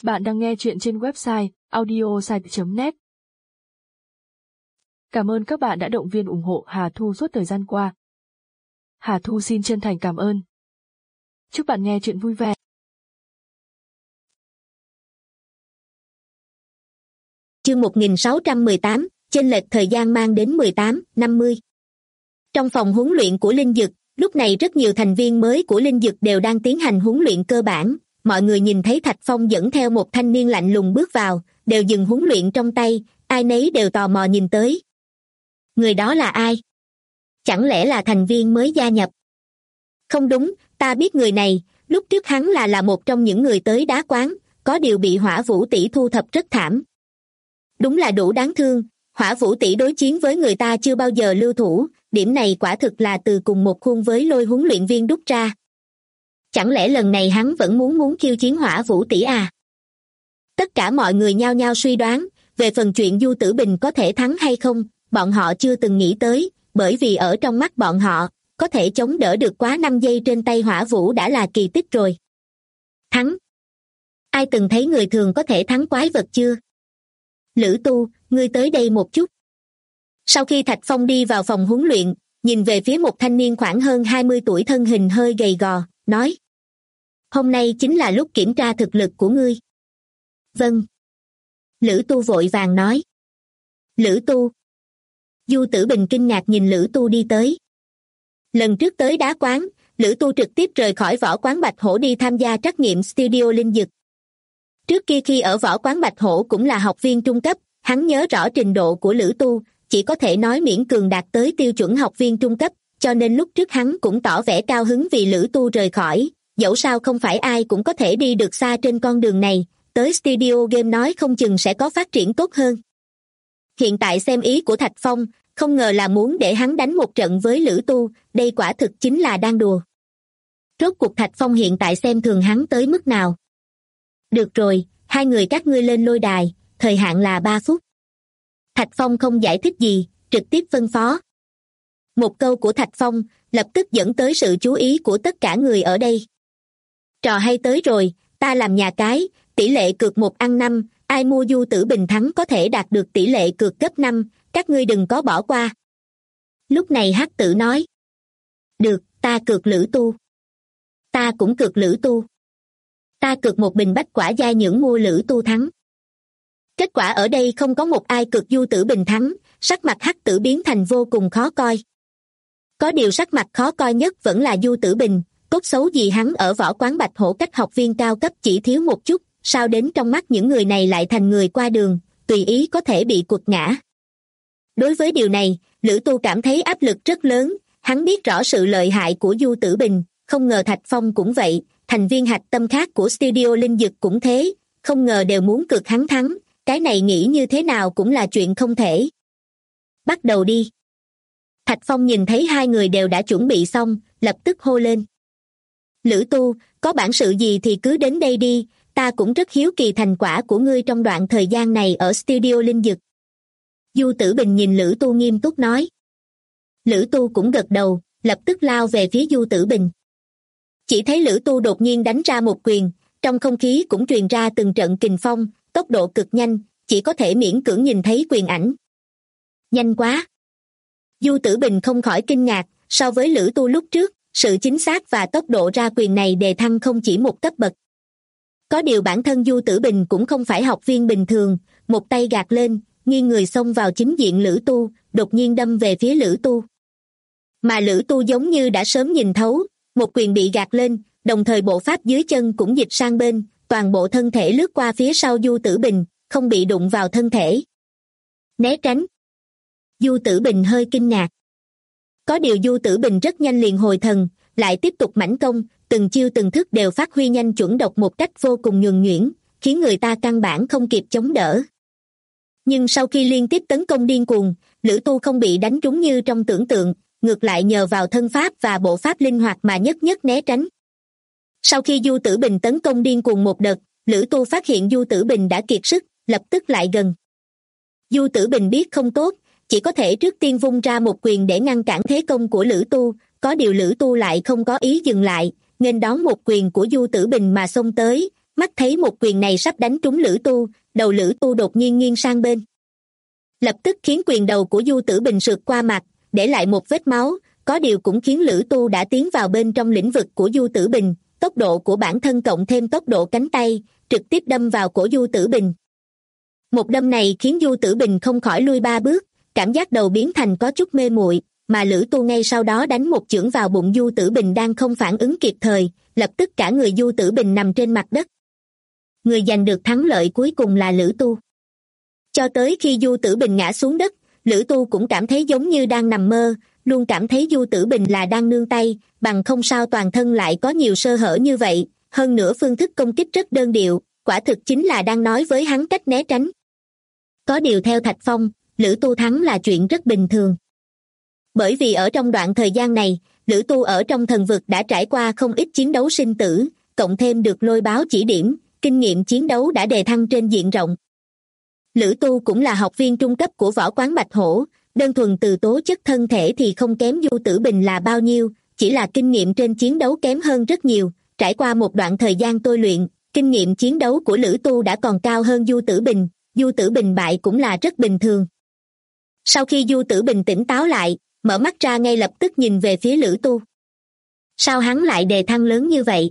Bạn đang nghe chuyện trên website audiosite.net. Cảm ơn các bạn đã động viên ủng hộ Hà Thu suốt thời gian qua. Hà Thu xin chân thành cảm ơn. Chúc bạn nghe chuyện vui vẻ. Chương 1618, chênh lệch thời gian mang đến 18-50. Trong phòng huấn luyện của Linh Dực, lúc này rất nhiều thành viên mới của Linh Dực đều đang tiến hành huấn luyện cơ bản. Mọi người nhìn thấy Thạch Phong dẫn theo một thanh niên lạnh lùng bước vào, đều dừng huấn luyện trong tay, ai nấy đều tò mò nhìn tới. Người đó là ai? Chẳng lẽ là thành viên mới gia nhập? Không đúng, ta biết người này, lúc trước hắn là một trong những người tới đá quán, có điều bị Hỏa Vũ tỷ thu thập rất thảm. Đúng là đủ đáng thương, Hỏa Vũ tỷ đối chiến với người ta chưa bao giờ lưu thủ, điểm này quả thực là từ cùng một khuôn với Lôi huấn luyện viên đúc ra. Chẳng lẽ lần này hắn vẫn muốn khiêu chiến Hỏa Vũ tỷ à? Tất cả mọi người nhao nhao suy đoán, về phần chuyện Du Tử Bình có thể thắng hay không, bọn họ chưa từng nghĩ tới, bởi vì ở trong mắt bọn họ, có thể chống đỡ được quá 5 giây trên tay Hỏa Vũ đã là kỳ tích rồi. Thắng? Ai từng thấy người thường có thể thắng quái vật chưa? Lữ Tu, ngươi tới đây một chút. Sau khi Thạch Phong đi vào phòng huấn luyện, nhìn về phía một thanh niên khoảng hơn 20 tuổi thân hình hơi gầy gò, nói: Hôm nay chính là lúc kiểm tra thực lực của ngươi. Vâng. Lữ Tu vội vàng nói. Lữ Tu. Du Tử Bình kinh ngạc nhìn Lữ Tu đi tới. Lần trước tới đá quán, Lữ Tu trực tiếp rời khỏi võ quán Bạch Hổ đi tham gia trắc nghiệm studio Linh Dực. Trước kia khi ở võ quán Bạch Hổ cũng là học viên trung cấp, hắn nhớ rõ trình độ của Lữ Tu, chỉ có thể nói miễn cường đạt tới tiêu chuẩn học viên trung cấp, cho nên lúc trước hắn cũng tỏ vẻ cao hứng vì Lữ Tu rời khỏi, dẫu sao không phải ai cũng có thể đi được xa trên con đường này, tới studio game nói không chừng sẽ có phát triển tốt hơn. Hiện tại xem ý của Thạch Phong, không ngờ là muốn để hắn đánh một trận với Lữ Tu, đây quả thực chính là đang đùa. Rốt cuộc Thạch Phong hiện tại xem thường hắn tới mức nào. Được rồi, hai người các ngươi lên lôi đài, thời hạn là 3 phút. Thạch Phong không giải thích gì, trực tiếp phân phó. Một câu của Thạch Phong lập tức dẫn tới sự chú ý của tất cả người ở đây. Trò hay tới rồi, ta làm nhà cái, tỷ lệ cược 1/5, ai mua Du Tử Bình thắng có thể đạt được tỷ lệ cược gấp 5, các ngươi đừng có bỏ qua. Lúc này Hắc Tử nói. Được, ta cược Lữ Tu. Ta cũng cược Lữ Tu. Ta cược một bình bách quả giai nhưỡng mua Lữ Tu thắng. Kết quả ở đây không có một ai cược Du Tử Bình thắng, sắc mặt Hắc Tử biến thành vô cùng khó coi. Có điều sắc mặt khó coi nhất vẫn là Du Tử Bình, cốt xấu gì hắn ở võ quán Bạch Hổ cách học viên cao cấp chỉ thiếu một chút, sao đến trong mắt những người này lại thành người qua đường, tùy ý có thể bị quật ngã. Đối với điều này, Lữ Tu cảm thấy áp lực rất lớn, hắn biết rõ sự lợi hại của Du Tử Bình, không ngờ Thạch Phong cũng vậy, thành viên hạch tâm khác của studio Linh Dực cũng thế, không ngờ đều muốn cược hắn thắng, cái này nghĩ như thế nào cũng là chuyện không thể. Bắt đầu đi. Thạch Phong nhìn thấy hai người đều đã chuẩn bị xong, lập tức hô lên. Lữ Tu, có bản sự gì thì cứ đến đây đi, ta cũng rất hiếu kỳ thành quả của ngươi trong đoạn thời gian này ở studio Linh Dực. Du Tử Bình nhìn Lữ Tu nghiêm túc nói. Lữ Tu cũng gật đầu, lập tức lao về phía Du Tử Bình. Chỉ thấy Lữ Tu đột nhiên đánh ra một quyền, trong không khí cũng truyền ra từng trận kình phong, tốc độ cực nhanh, chỉ có thể miễn cưỡng nhìn thấy quyền ảnh. Nhanh quá! Du Tử Bình không khỏi kinh ngạc, so với Lữ Tu lúc trước, sự chính xác và tốc độ ra quyền này đề thăng không chỉ một cấp bậc. Có điều bản thân Du Tử Bình cũng không phải học viên bình thường, một tay gạt lên, nghiêng người xông vào chính diện Lữ Tu, đột nhiên đâm về phía Lữ Tu. Mà Lữ Tu giống như đã sớm nhìn thấu, một quyền bị gạt lên, đồng thời bộ pháp dưới chân cũng dịch sang bên, toàn bộ thân thể lướt qua phía sau Du Tử Bình, không bị đụng vào thân thể. Né tránh. Du Tử Bình hơi kinh ngạc. Có điều Du Tử Bình rất nhanh liền hồi thần, lại tiếp tục mãnh công, từng chiêu từng thức đều phát huy nhanh chuẩn độc một cách vô cùng nhuần nhuyễn, khiến người ta căn bản không kịp chống đỡ. Nhưng sau khi liên tiếp tấn công điên cuồng, Lữ Tu không bị đánh trúng như trong tưởng tượng, ngược lại nhờ vào thân pháp và bộ pháp linh hoạt mà nhất nhất né tránh. Sau khi Du Tử Bình tấn công điên cuồng một đợt, Lữ Tu phát hiện Du Tử Bình đã kiệt sức, lập tức lại gần. Du Tử Bình biết không tốt, chỉ có thể trước tiên vung ra một quyền để ngăn cản thế công của Lữ Tu, có điều Lữ Tu lại không có ý dừng lại, nghênh đón một quyền của Du Tử Bình mà xông tới, mắt thấy một quyền này sắp đánh trúng Lữ Tu, đầu Lữ Tu đột nhiên nghiêng sang bên, lập tức khiến quyền đầu của Du Tử Bình sượt qua mặt, để lại một vết máu. Có điều cũng khiến Lữ Tu đã tiến vào bên trong lĩnh vực của Du Tử Bình, tốc độ của bản thân cộng thêm tốc độ cánh tay, trực tiếp đâm vào cổ Du Tử Bình. Một đâm này khiến Du Tử Bình không khỏi lui 3 bước, cảm giác đầu biến thành có chút mê muội, mà Lữ Tu ngay sau đó đánh một chưởng vào bụng Du Tử Bình đang không phản ứng kịp thời, lập tức cả người Du Tử Bình nằm trên mặt đất. Người giành được thắng lợi cuối cùng là Lữ Tu. Cho tới khi Du Tử Bình ngã xuống đất, Lữ Tu cũng cảm thấy giống như đang nằm mơ, luôn cảm thấy Du Tử Bình là đang nương tay, bằng không sao toàn thân lại có nhiều sơ hở như vậy, hơn nữa phương thức công kích rất đơn điệu, quả thực chính là đang nói với hắn cách né tránh. Có điều theo Thạch Phong, Lữ Tu thắng là chuyện rất bình thường. Bởi vì ở trong đoạn thời gian này, Lữ Tu ở trong thần vực đã trải qua không ít chiến đấu sinh tử, cộng thêm được Lôi Báo chỉ điểm, kinh nghiệm chiến đấu đã đề thăng trên diện rộng. Lữ Tu cũng là học viên trung cấp của võ quán Bạch Hổ, đơn thuần từ tố chất thân thể thì không kém Du Tử Bình là bao nhiêu, chỉ là kinh nghiệm trên chiến đấu kém hơn rất nhiều. Trải qua một đoạn thời gian tôi luyện, kinh nghiệm chiến đấu của Lữ Tu đã còn cao hơn Du Tử Bình, Du Tử Bình bại cũng là rất bình thường. Sau khi Du Tử Bình tỉnh táo lại, mở mắt ra ngay lập tức nhìn về phía Lữ Tu. Sao hắn lại đề thăng lớn như vậy?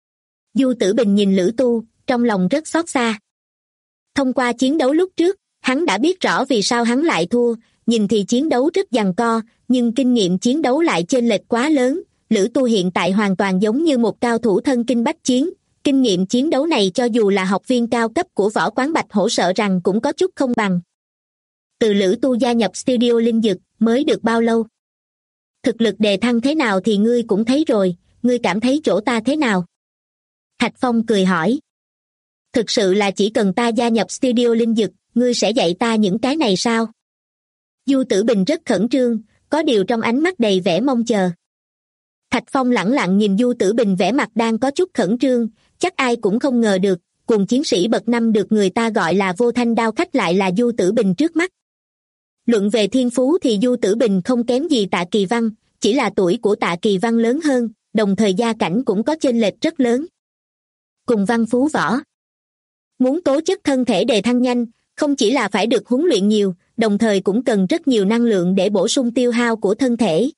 Du Tử Bình nhìn Lữ Tu, trong lòng rất xót xa. Thông qua chiến đấu lúc trước, hắn đã biết rõ vì sao hắn lại thua, nhìn thì chiến đấu rất giằng co, nhưng kinh nghiệm chiến đấu lại chênh lệch quá lớn. Lữ Tu hiện tại hoàn toàn giống như một cao thủ thân kinh bách chiến, kinh nghiệm chiến đấu này cho dù là học viên cao cấp của võ quán Bạch Hổ sợ rằng cũng có chút không bằng. Từ Lữ Tu gia nhập studio Linh Dực mới được bao lâu? Thực lực đề thăng thế nào thì ngươi cũng thấy rồi, ngươi cảm thấy chỗ ta thế nào? Thạch Phong cười hỏi. Thực sự là chỉ cần ta gia nhập studio Linh Dực, ngươi sẽ dạy ta những cái này sao? Du Tử Bình rất khẩn trương, có điều trong ánh mắt đầy vẻ mong chờ. Thạch Phong lẳng lặng nhìn Du Tử Bình vẻ mặt đang có chút khẩn trương, chắc ai cũng không ngờ được, cùng chiến sĩ bậc 5 được người ta gọi là vô thanh đao khách lại là Du Tử Bình trước mắt. Luận về thiên phú thì Du Tử Bình không kém gì Tạ Kỳ Văn, chỉ là tuổi của Tạ Kỳ Văn lớn hơn, đồng thời gia cảnh cũng có chênh lệch rất lớn. Cùng văn phú võ. Muốn tố chất thân thể đề thăng nhanh, không chỉ là phải được huấn luyện nhiều, đồng thời cũng cần rất nhiều năng lượng để bổ sung tiêu hao của thân thể.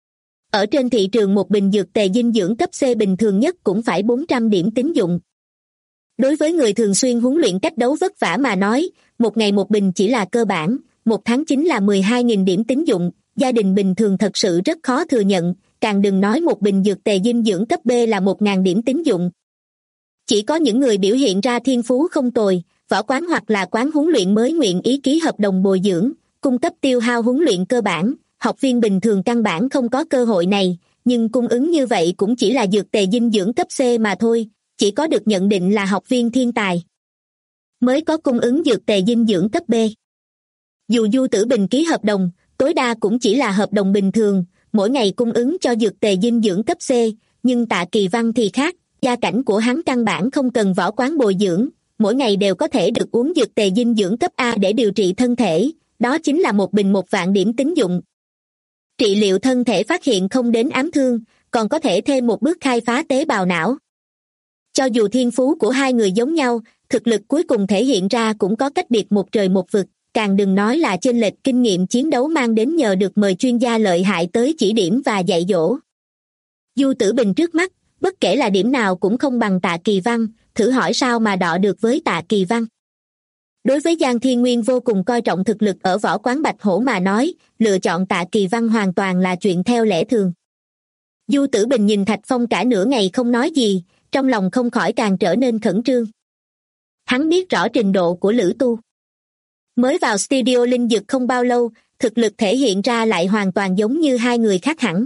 Ở trên thị trường một bình dược tề dinh dưỡng cấp C bình thường nhất cũng phải 400 điểm tín dụng. Đối với người thường xuyên huấn luyện cách đấu vất vả mà nói, một ngày một bình chỉ là cơ bản, một tháng chính là 12.000 điểm tín dụng, gia đình bình thường thật sự rất khó thừa nhận, càng đừng nói một bình dược tề dinh dưỡng cấp B là 1.000 điểm tín dụng. Chỉ có những người biểu hiện ra thiên phú không tồi, võ quán hoặc là quán huấn luyện mới nguyện ý ký hợp đồng bồi dưỡng, cung cấp tiêu hao huấn luyện cơ bản, học viên bình thường căn bản không có cơ hội này, nhưng cung ứng như vậy cũng chỉ là dược tề dinh dưỡng cấp C mà thôi, chỉ có được nhận định là học viên thiên tài mới có cung ứng dược tề dinh dưỡng cấp B. Dù Du Tử Bình ký hợp đồng, tối đa cũng chỉ là hợp đồng bình thường, mỗi ngày cung ứng cho dược tề dinh dưỡng cấp C, nhưng Tạ Kỳ Văn thì khác, gia cảnh của hắn căn bản không cần võ quán bồi dưỡng, mỗi ngày đều có thể được uống dược tề dinh dưỡng cấp A để điều trị thân thể, đó chính là một bình 1.000.000 điểm tín dụng. Trị liệu thân thể phát hiện không đến ám thương, còn có thể thêm một bước khai phá tế bào não. Cho dù thiên phú của hai người giống nhau, thực lực cuối cùng thể hiện ra cũng có cách biệt một trời một vực, càng đừng nói là chênh lệch kinh nghiệm chiến đấu mang đến nhờ được mời chuyên gia lợi hại tới chỉ điểm và dạy dỗ. Du Tử Bình trước mắt, bất kể là điểm nào cũng không bằng Tạ Kỳ Văn, thử hỏi sao mà đọ được với Tạ Kỳ Văn. Đối với Giang Thiên Nguyên vô cùng coi trọng thực lực ở võ quán Bạch Hổ mà nói, lựa chọn Tạ Kỳ Văn hoàn toàn là chuyện theo lẽ thường. Du Tử Bình nhìn Thạch Phong cả nửa ngày không nói gì, trong lòng không khỏi càng trở nên khẩn trương. Hắn biết rõ trình độ của Lữ Tu. Mới vào studio Linh Dực không bao lâu, thực lực thể hiện ra lại hoàn toàn giống như hai người khác hẳn.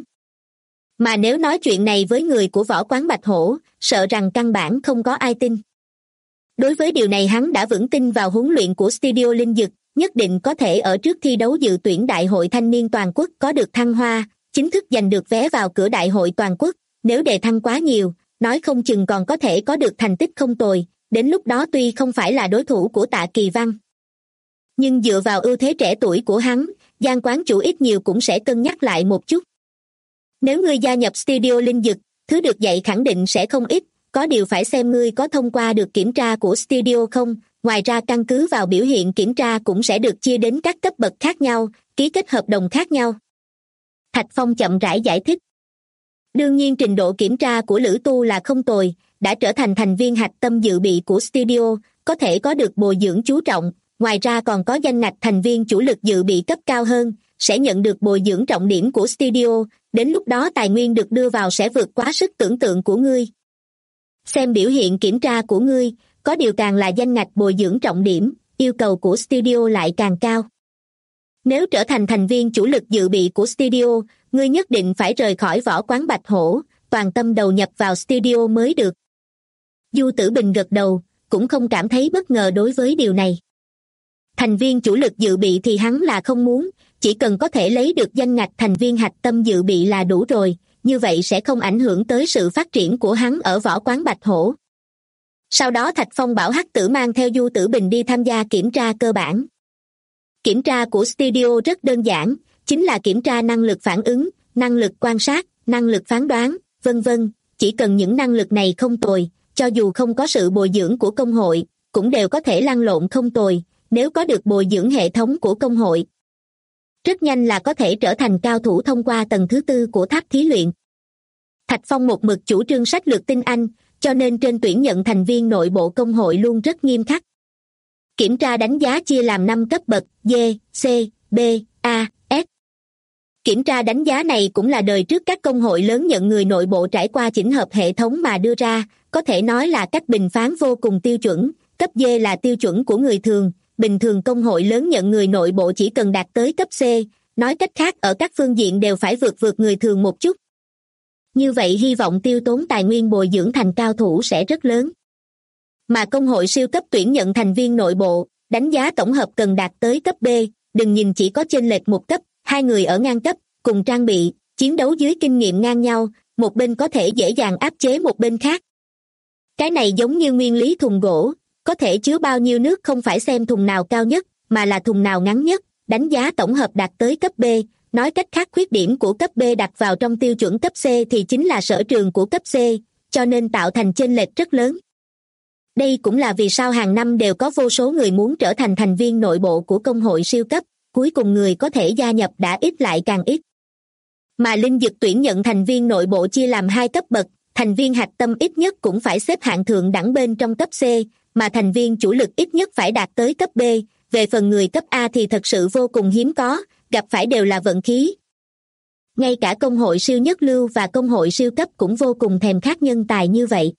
Mà nếu nói chuyện này với người của võ quán Bạch Hổ, sợ rằng căn bản không có ai tin. Đối với điều này hắn đã vững tin vào huấn luyện của studio Linh Dực, nhất định có thể ở trước thi đấu dự tuyển Đại hội Thanh niên toàn quốc có được thăng hoa, chính thức giành được vé vào cửa Đại hội toàn quốc, nếu đề thăng quá nhiều, nói không chừng còn có thể có được thành tích không tồi, đến lúc đó tuy không phải là đối thủ của Tạ Kỳ Văn. Nhưng dựa vào ưu thế trẻ tuổi của hắn, Giang quán chủ ít nhiều cũng sẽ cân nhắc lại một chút. Nếu ngươi gia nhập studio Linh Dực, thứ được dạy khẳng định sẽ không ít, có điều phải xem ngươi có thông qua được kiểm tra của studio không, ngoài ra căn cứ vào biểu hiện kiểm tra cũng sẽ được chia đến các cấp bậc khác nhau, ký kết hợp đồng khác nhau. Thạch Phong chậm rãi giải thích. Đương nhiên trình độ kiểm tra của Lữ Tu là không tồi, đã trở thành thành viên hạch tâm dự bị của studio, có thể có được bồi dưỡng chú trọng, ngoài ra còn có danh ngạch thành viên chủ lực dự bị cấp cao hơn, sẽ nhận được bồi dưỡng trọng điểm của studio, đến lúc đó tài nguyên được đưa vào sẽ vượt quá sức tưởng tượng của ngươi. Xem biểu hiện kiểm tra của ngươi, có điều càng là danh ngạch bồi dưỡng trọng điểm, yêu cầu của studio lại càng cao. Nếu trở thành thành viên chủ lực dự bị của studio, ngươi nhất định phải rời khỏi võ quán Bạch Hổ, toàn tâm đầu nhập vào studio mới được. Du Tử Bình gật đầu, cũng không cảm thấy bất ngờ đối với điều này. Thành viên chủ lực dự bị thì hắn là không muốn, chỉ cần có thể lấy được danh ngạch thành viên hạch tâm dự bị là đủ rồi, như vậy sẽ không ảnh hưởng tới sự phát triển của hắn ở võ quán Bạch Hổ. Sau đó Thạch Phong bảo Hắc Tử mang theo Du Tử Bình đi tham gia kiểm tra cơ bản. Kiểm tra của studio rất đơn giản, chính là kiểm tra năng lực phản ứng, năng lực quan sát, năng lực phán đoán, vân vân. Chỉ cần những năng lực này không tồi, cho dù không có sự bồi dưỡng của công hội, cũng đều có thể lăn lộn không tồi, nếu có được bồi dưỡng hệ thống của công hội. Rất nhanh là có thể trở thành cao thủ thông qua tầng thứ 4 của tháp thí luyện. Thạch Phong một mực chủ trương sách lược tinh anh, cho nên trên tuyển nhận thành viên nội bộ công hội luôn rất nghiêm khắc. Kiểm tra đánh giá chia làm 5 cấp bậc D, C, B, A, S. Kiểm tra đánh giá này cũng là đời trước các công hội lớn nhận người nội bộ trải qua chỉnh hợp hệ thống mà đưa ra, có thể nói là cách bình phán vô cùng tiêu chuẩn. Cấp D là tiêu chuẩn của người thường, bình thường công hội lớn nhận người nội bộ chỉ cần đạt tới cấp C, nói cách khác ở các phương diện đều phải vượt người thường một chút. Như vậy hy vọng tiêu tốn tài nguyên bồi dưỡng thành cao thủ sẽ rất lớn. Mà công hội siêu cấp tuyển nhận thành viên nội bộ, đánh giá tổng hợp cần đạt tới cấp B, đừng nhìn chỉ có chênh lệch một cấp, hai người ở ngang cấp, cùng trang bị, chiến đấu dưới kinh nghiệm ngang nhau, một bên có thể dễ dàng áp chế một bên khác. Cái này giống như nguyên lý thùng gỗ, có thể chứa bao nhiêu nước không phải xem thùng nào cao nhất, mà là thùng nào ngắn nhất, đánh giá tổng hợp đạt tới cấp B, nói cách khác khuyết điểm của cấp B đặt vào trong tiêu chuẩn cấp C thì chính là sở trường của cấp C, cho nên tạo thành chênh lệch rất lớn. Đây cũng là vì sao hàng năm đều có vô số người muốn trở thành thành viên nội bộ của công hội siêu cấp, cuối cùng người có thể gia nhập đã ít lại càng ít. Mà Linh Dực tuyển nhận thành viên nội bộ chia làm 2 cấp bậc, thành viên hạch tâm ít nhất cũng phải xếp hạng thượng đẳng bên trong cấp C, mà thành viên chủ lực ít nhất phải đạt tới cấp B, về phần người cấp A thì thật sự vô cùng hiếm có, gặp phải đều là vận khí. Ngay cả công hội siêu nhất lưu và công hội siêu cấp cũng vô cùng thèm khát nhân tài như vậy.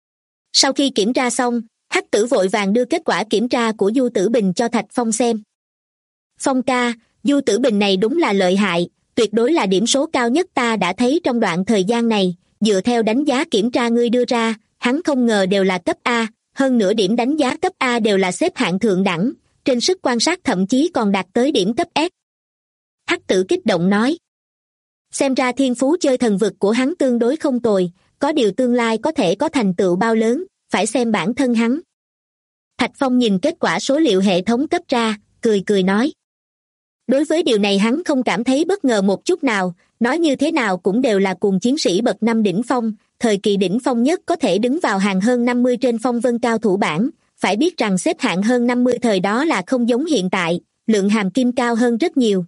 Sau khi kiểm tra xong, Hắc Tử vội vàng đưa kết quả kiểm tra của Du Tử Bình cho Thạch Phong xem. Phong ca, Du Tử Bình này đúng là lợi hại, tuyệt đối là điểm số cao nhất ta đã thấy trong đoạn thời gian này, dựa theo đánh giá kiểm tra ngươi đưa ra, hắn không ngờ đều là cấp A, hơn nữa điểm đánh giá cấp A đều là xếp hạng thượng đẳng, trên sức quan sát thậm chí còn đạt tới điểm cấp S. Hắc Tử kích động nói. Xem ra thiên phú chơi thần vực của hắn tương đối không tồi, có điều tương lai có thể có thành tựu bao lớn, phải xem bản thân hắn. Thạch Phong nhìn kết quả số liệu hệ thống cấp ra, cười nói. Đối với điều này hắn không cảm thấy bất ngờ một chút nào, nói như thế nào cũng đều là cùng chiến sĩ bậc 5 đỉnh phong, thời kỳ đỉnh phong nhất có thể đứng vào hàng hơn 50 trên phong vân cao thủ bảng, phải biết rằng xếp hạng hơn 50 thời đó là không giống hiện tại, lượng hàm kim cao hơn rất nhiều.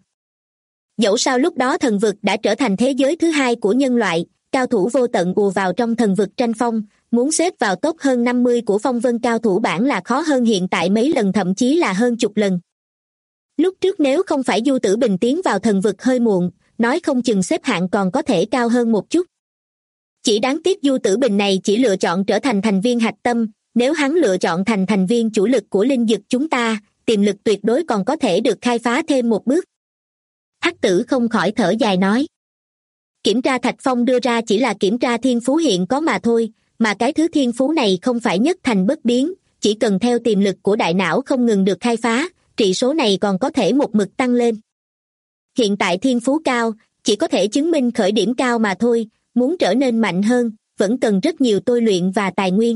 Dẫu sao lúc đó thần vực đã trở thành thế giới thứ hai của nhân loại, cao thủ vô tận ùa vào trong thần vực tranh phong, muốn xếp vào top hơn 50 của phong vân cao thủ bảng là khó hơn hiện tại mấy lần thậm chí là hơn chục lần. Lúc trước nếu không phải Du Tử Bình tiến vào thần vực hơi muộn, nói không chừng xếp hạng còn có thể cao hơn một chút. Chỉ đáng tiếc Du Tử Bình này chỉ lựa chọn trở thành thành viên hạch tâm, nếu hắn lựa chọn thành thành viên chủ lực của linh dực chúng ta, tiềm lực tuyệt đối còn có thể được khai phá thêm một bước. Hắc Tử không khỏi thở dài nói. Kiểm tra Thạch Phong đưa ra chỉ là kiểm tra thiên phú hiện có mà thôi, mà cái thứ thiên phú này không phải nhất thành bất biến, chỉ cần theo tiềm lực của đại não không ngừng được khai phá, trị số này còn có thể một mực tăng lên. Hiện tại thiên phú cao, chỉ có thể chứng minh khởi điểm cao mà thôi, muốn trở nên mạnh hơn, vẫn cần rất nhiều tôi luyện và tài nguyên.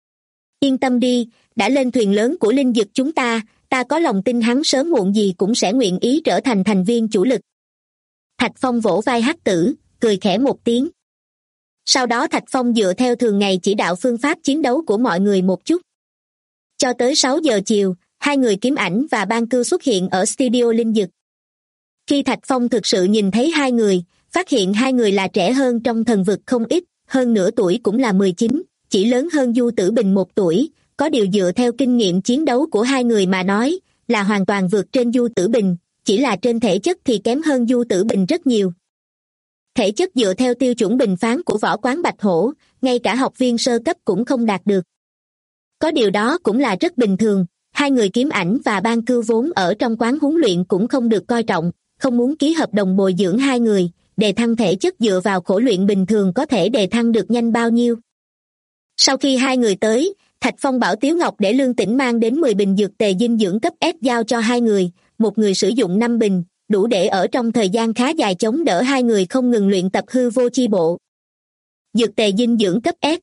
Yên tâm đi, đã lên thuyền lớn của linh dực chúng ta có lòng tin hắn sớm muộn gì cũng sẽ nguyện ý trở thành thành viên chủ lực. Thạch Phong vỗ vai Hắc Tử, cười khẽ một tiếng. Sau đó Thạch Phong dựa theo thường ngày chỉ đạo phương pháp chiến đấu của mọi người một chút. Cho tới 6 giờ chiều, hai người Kiếm Ảnh và Ban Cưu xuất hiện ở studio Linh Dực. Khi Thạch Phong thực sự nhìn thấy hai người, phát hiện hai người là trẻ hơn trong thần vực không ít, hơn nửa tuổi cũng là 19, chỉ lớn hơn Du Tử Bình 1 tuổi, có điều dựa theo kinh nghiệm chiến đấu của hai người mà nói, là hoàn toàn vượt trên Du Tử Bình, chỉ là trên thể chất thì kém hơn Du Tử Bình rất nhiều. Thể chất dựa theo tiêu chuẩn bình phán của võ quán Bạch Hổ, ngay cả học viên sơ cấp cũng không đạt được. Có điều đó cũng là rất bình thường, hai người Kiếm Ảnh và Ban Cưu vốn ở trong quán huấn luyện cũng không được coi trọng, không muốn ký hợp đồng bồi dưỡng hai người, đề thăng thể chất dựa vào khổ luyện bình thường có thể đề thăng được nhanh bao nhiêu. Sau khi hai người tới, Thạch Phong bảo Tiếu Ngọc để Lương Tĩnh mang đến 10 bình dược tề dinh dưỡng cấp S giao cho hai người, một người sử dụng 5 bình, đủ để ở trong thời gian khá dài chống đỡ hai người không ngừng luyện tập hư vô chi bộ. Dược tề dinh dưỡng cấp S.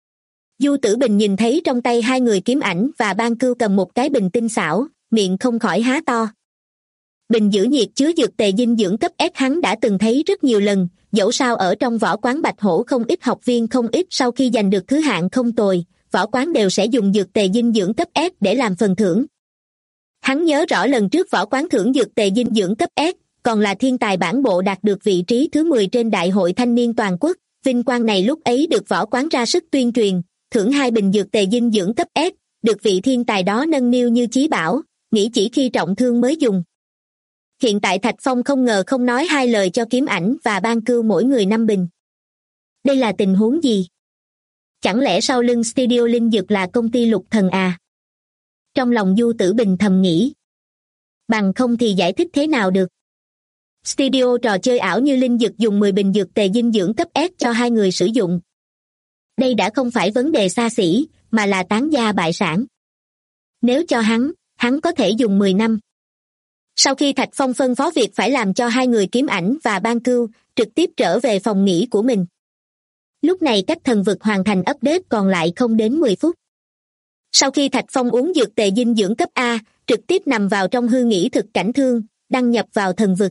Du Tử Bình nhìn thấy trong tay hai người Kiếm Ảnh và Ban Cưu cầm một cái bình tinh xảo, miệng không khỏi há to. Bình giữ nhiệt chứa dược tề dinh dưỡng cấp S hắn đã từng thấy rất nhiều lần, dẫu sao ở trong võ quán Bạch Hổ không ít học viên không ít sau khi giành được thứ hạng không tồi, võ quán đều sẽ dùng dược tề dinh dưỡng cấp S để làm phần thưởng. Hắn nhớ rõ lần trước võ quán thưởng dược tề dinh dưỡng cấp S, còn là thiên tài bản bộ đạt được vị trí thứ 10 trên Đại hội Thanh niên toàn quốc, vinh quang này lúc ấy được võ quán ra sức tuyên truyền, thưởng 2 bình dược tề dinh dưỡng cấp S, được vị thiên tài đó nâng niu như chí bảo, nghĩ chỉ khi trọng thương mới dùng. Hiện tại Thạch Phong không ngờ không nói hai lời cho Kiếm Ảnh và Ban Cưu mỗi người 5 bình. Đây là tình huống gì? Chẳng lẽ sau lưng studio Linh Dực là công ty Lục Thần à? Trong lòng Du Tử Bình thầm nghĩ. Bằng không thì giải thích thế nào được? Studio trò chơi ảo như Linh Dực dùng 10 bình dược tề dinh dưỡng cấp S cho hai người sử dụng. Đây đã không phải vấn đề xa xỉ, mà là tán gia bại sản. Nếu cho hắn có thể dùng 10 năm. Sau khi Thạch Phong phân phó việc phải làm cho hai người Kiếm Ảnh và Ban Cưu, trực tiếp trở về phòng nghỉ của mình. Lúc này cách thần vực hoàn thành update còn lại không đến 10 phút. Sau khi Thạch Phong uống dược tề dinh dưỡng cấp A, trực tiếp nằm vào trong hư nghỉ thực cảnh thương, đăng nhập vào thần vực.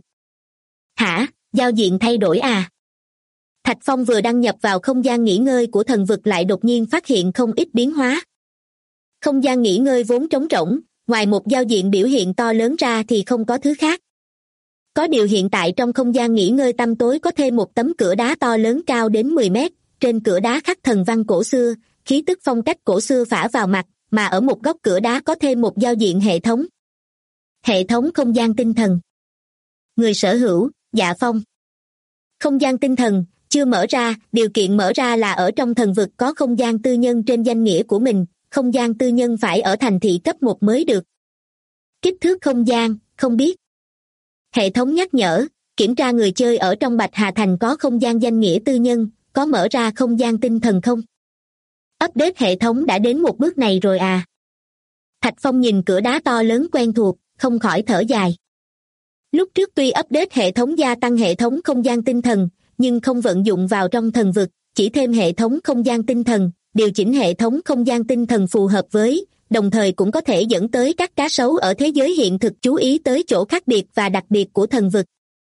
Hả, giao diện thay đổi à? Thạch Phong vừa đăng nhập vào không gian nghỉ ngơi của thần vực lại đột nhiên phát hiện không ít biến hóa. Không gian nghỉ ngơi vốn trống rỗng, ngoài một giao diện biểu hiện to lớn ra thì không có thứ khác. Có điều hiện tại trong không gian nghỉ ngơi tăm tối có thêm một tấm cửa đá to lớn cao đến 10 mét, trên cửa đá khắc thần văn cổ xưa, khí tức phong cách cổ xưa phả vào mặt, mà ở một góc cửa đá có thêm một giao diện hệ thống. Hệ thống không gian tinh thần. Người sở hữu, Dạ Phong. Không gian tinh thần, chưa mở ra, điều kiện mở ra là ở trong thần vực có không gian tư nhân trên danh nghĩa của mình, không gian tư nhân phải ở thành thị cấp 1 mới được. Kích thước không gian, không biết. Hệ thống nhắc nhở, kiểm tra người chơi ở trong Bạch Hà Thành có không gian danh nghĩa tư nhân, có mở ra không gian tinh thần không? Update hệ thống đã đến một bước này rồi à? Thạch Phong nhìn cửa đá to lớn quen thuộc, không khỏi thở dài. Lúc trước tuy update hệ thống gia tăng hệ thống không gian tinh thần, nhưng không vận dụng vào trong thần vực, chỉ thêm hệ thống không gian tinh thần, điều chỉnh hệ thống không gian tinh thần phù hợp với, đồng thời cũng có thể dẫn tới các cá sấu ở thế giới hiện thực chú ý tới chỗ khác biệt và đặc biệt của thần vực.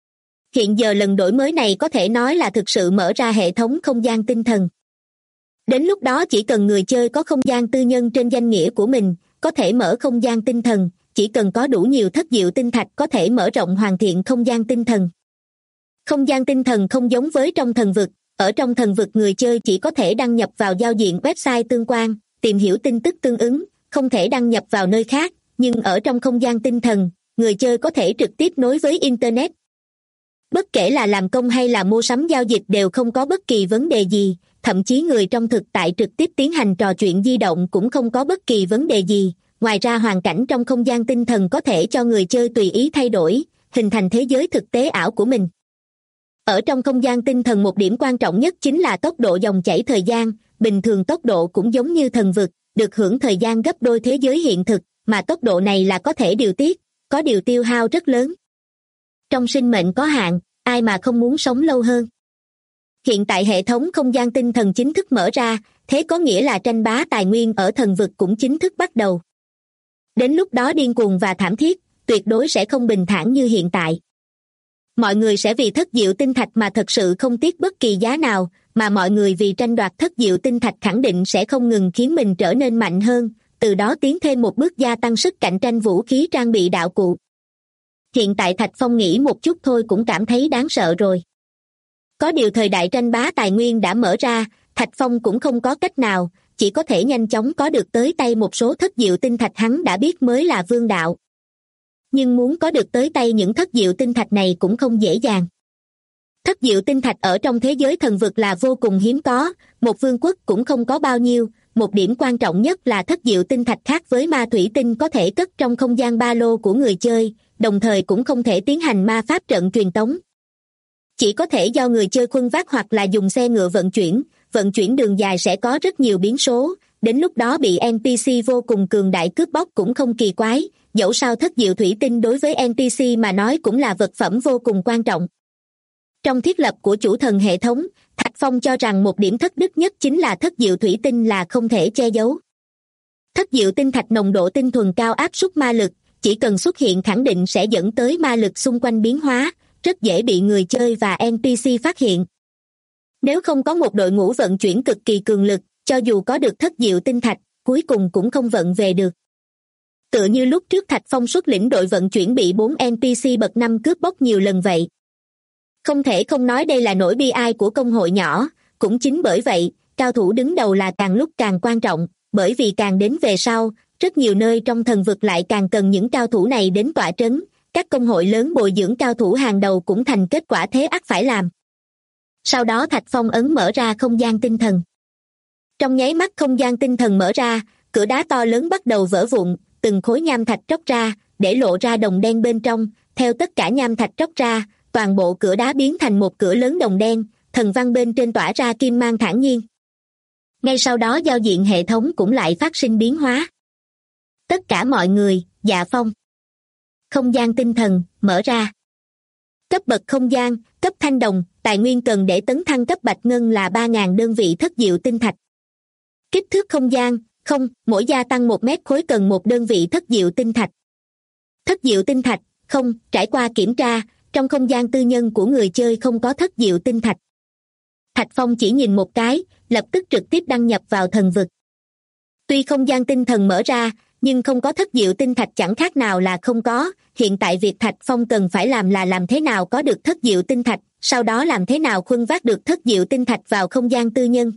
Hiện giờ lần đổi mới này có thể nói là thực sự mở ra hệ thống không gian tinh thần. Đến lúc đó chỉ cần người chơi có không gian tư nhân trên danh nghĩa của mình, có thể mở không gian tinh thần, chỉ cần có đủ nhiều thất diệu tinh thạch có thể mở rộng hoàn thiện không gian tinh thần. Không gian tinh thần không giống với trong thần vực, ở trong thần vực người chơi chỉ có thể đăng nhập vào giao diện website tương quan, tìm hiểu tin tức tương ứng, không thể đăng nhập vào nơi khác, nhưng ở trong không gian tinh thần, người chơi có thể trực tiếp nối với Internet. Bất kể là làm công hay là mua sắm giao dịch đều không có bất kỳ vấn đề gì, thậm chí người trong thực tại trực tiếp tiến hành trò chuyện di động cũng không có bất kỳ vấn đề gì. Ngoài ra hoàn cảnh trong không gian tinh thần có thể cho người chơi tùy ý thay đổi, hình thành thế giới thực tế ảo của mình. Ở trong không gian tinh thần một điểm quan trọng nhất chính là tốc độ dòng chảy thời gian, bình thường tốc độ cũng giống như thần vực, được hưởng thời gian gấp đôi thế giới hiện thực, mà tốc độ này là có thể điều tiết, có điều tiêu hao rất lớn. Trong sinh mệnh có hạn, ai mà không muốn sống lâu hơn. Hiện tại hệ thống không gian tinh thần chính thức mở ra, thế có nghĩa là tranh bá tài nguyên ở thần vực cũng chính thức bắt đầu. Đến lúc đó điên cuồng và thảm thiết, tuyệt đối sẽ không bình thản như hiện tại. Mọi người sẽ vì thất diệu tinh thạch mà thật sự không tiếc bất kỳ giá nào, mà mọi người vì tranh đoạt thất diệu tinh thạch khẳng định sẽ không ngừng khiến mình trở nên mạnh hơn, từ đó tiến thêm một bước gia tăng sức cạnh tranh vũ khí trang bị đạo cụ. Hiện tại Thạch Phong nghĩ một chút thôi cũng cảm thấy đáng sợ rồi. Có điều thời đại tranh bá tài nguyên đã mở ra, Thạch Phong cũng không có cách nào, chỉ có thể nhanh chóng có được tới tay một số thất diệu tinh thạch hắn đã biết mới là vương đạo. Nhưng muốn có được tới tay những thất diệu tinh thạch này cũng không dễ dàng. Thất diệu tinh thạch ở trong thế giới thần vực là vô cùng hiếm có, một vương quốc cũng không có bao nhiêu. Một điểm quan trọng nhất là thất diệu tinh thạch khác với ma thủy tinh có thể cất trong không gian ba lô của người chơi, đồng thời cũng không thể tiến hành ma pháp trận truyền tống. Chỉ có thể do người chơi khuân vác hoặc là dùng xe ngựa vận chuyển đường dài sẽ có rất nhiều biến số, đến lúc đó bị NPC vô cùng cường đại cướp bóc cũng không kỳ quái, dẫu sao thất diệu thủy tinh đối với NPC mà nói cũng là vật phẩm vô cùng quan trọng. Trong thiết lập của chủ thần hệ thống, Thạch Phong cho rằng một điểm thất đức nhất chính là thất diệu thủy tinh là không thể che giấu. Thất diệu tinh thạch nồng độ tinh thuần cao áp suất ma lực, chỉ cần xuất hiện khẳng định sẽ dẫn tới ma lực xung quanh biến hóa, rất dễ bị người chơi và NPC phát hiện. Nếu không có một đội ngũ vận chuyển cực kỳ cường lực, cho dù có được thất diệu tinh thạch, cuối cùng cũng không vận về được. Tựa như lúc trước Thạch Phong xuất lĩnh đội vận chuyển bị 4 NPC bậc 5 cướp bóc nhiều lần vậy. Không thể không nói đây là nỗi bi ai của công hội nhỏ, cũng chính bởi vậy, cao thủ đứng đầu là càng lúc càng quan trọng, bởi vì càng đến về sau, rất nhiều nơi trong thần vực lại càng cần những cao thủ này đến tọa trấn, các công hội lớn bồi dưỡng cao thủ hàng đầu cũng thành kết quả thế ắt phải làm. Sau đó Thạch Phong ấn mở ra không gian tinh thần. Trong nháy mắt không gian tinh thần mở ra, cửa đá to lớn bắt đầu vỡ vụn, từng khối nham thạch tróc ra, để lộ ra đồng đen bên trong, theo tất cả nham thạch tróc ra, toàn bộ cửa đá biến thành một cửa lớn đồng đen, thần văn bên trên tỏa ra kim mang thản nhiên. Ngay sau đó giao diện hệ thống cũng lại phát sinh biến hóa. Tất cả mọi người, Dạ Phong. Không gian tinh thần, mở ra. Cấp bậc không gian, cấp thanh đồng, tài nguyên cần để tấn thăng cấp bạch ngân là 3.000 đơn vị thất diệu tinh thạch. Kích thước không gian, không, mỗi gia tăng 1 mét khối cần 1 đơn vị thất diệu tinh thạch. Thất diệu tinh thạch, không, trải qua kiểm tra, trong không gian tư nhân của người chơi không có thất diệu tinh thạch. Thạch Phong chỉ nhìn một cái, lập tức trực tiếp đăng nhập vào thần vực. Tuy không gian tinh thần mở ra, nhưng không có thất diệu tinh thạch chẳng khác nào là không có. Hiện tại việc Thạch Phong cần phải làm là làm thế nào có được thất diệu tinh thạch, sau đó làm thế nào khuân vác được thất diệu tinh thạch vào không gian tư nhân.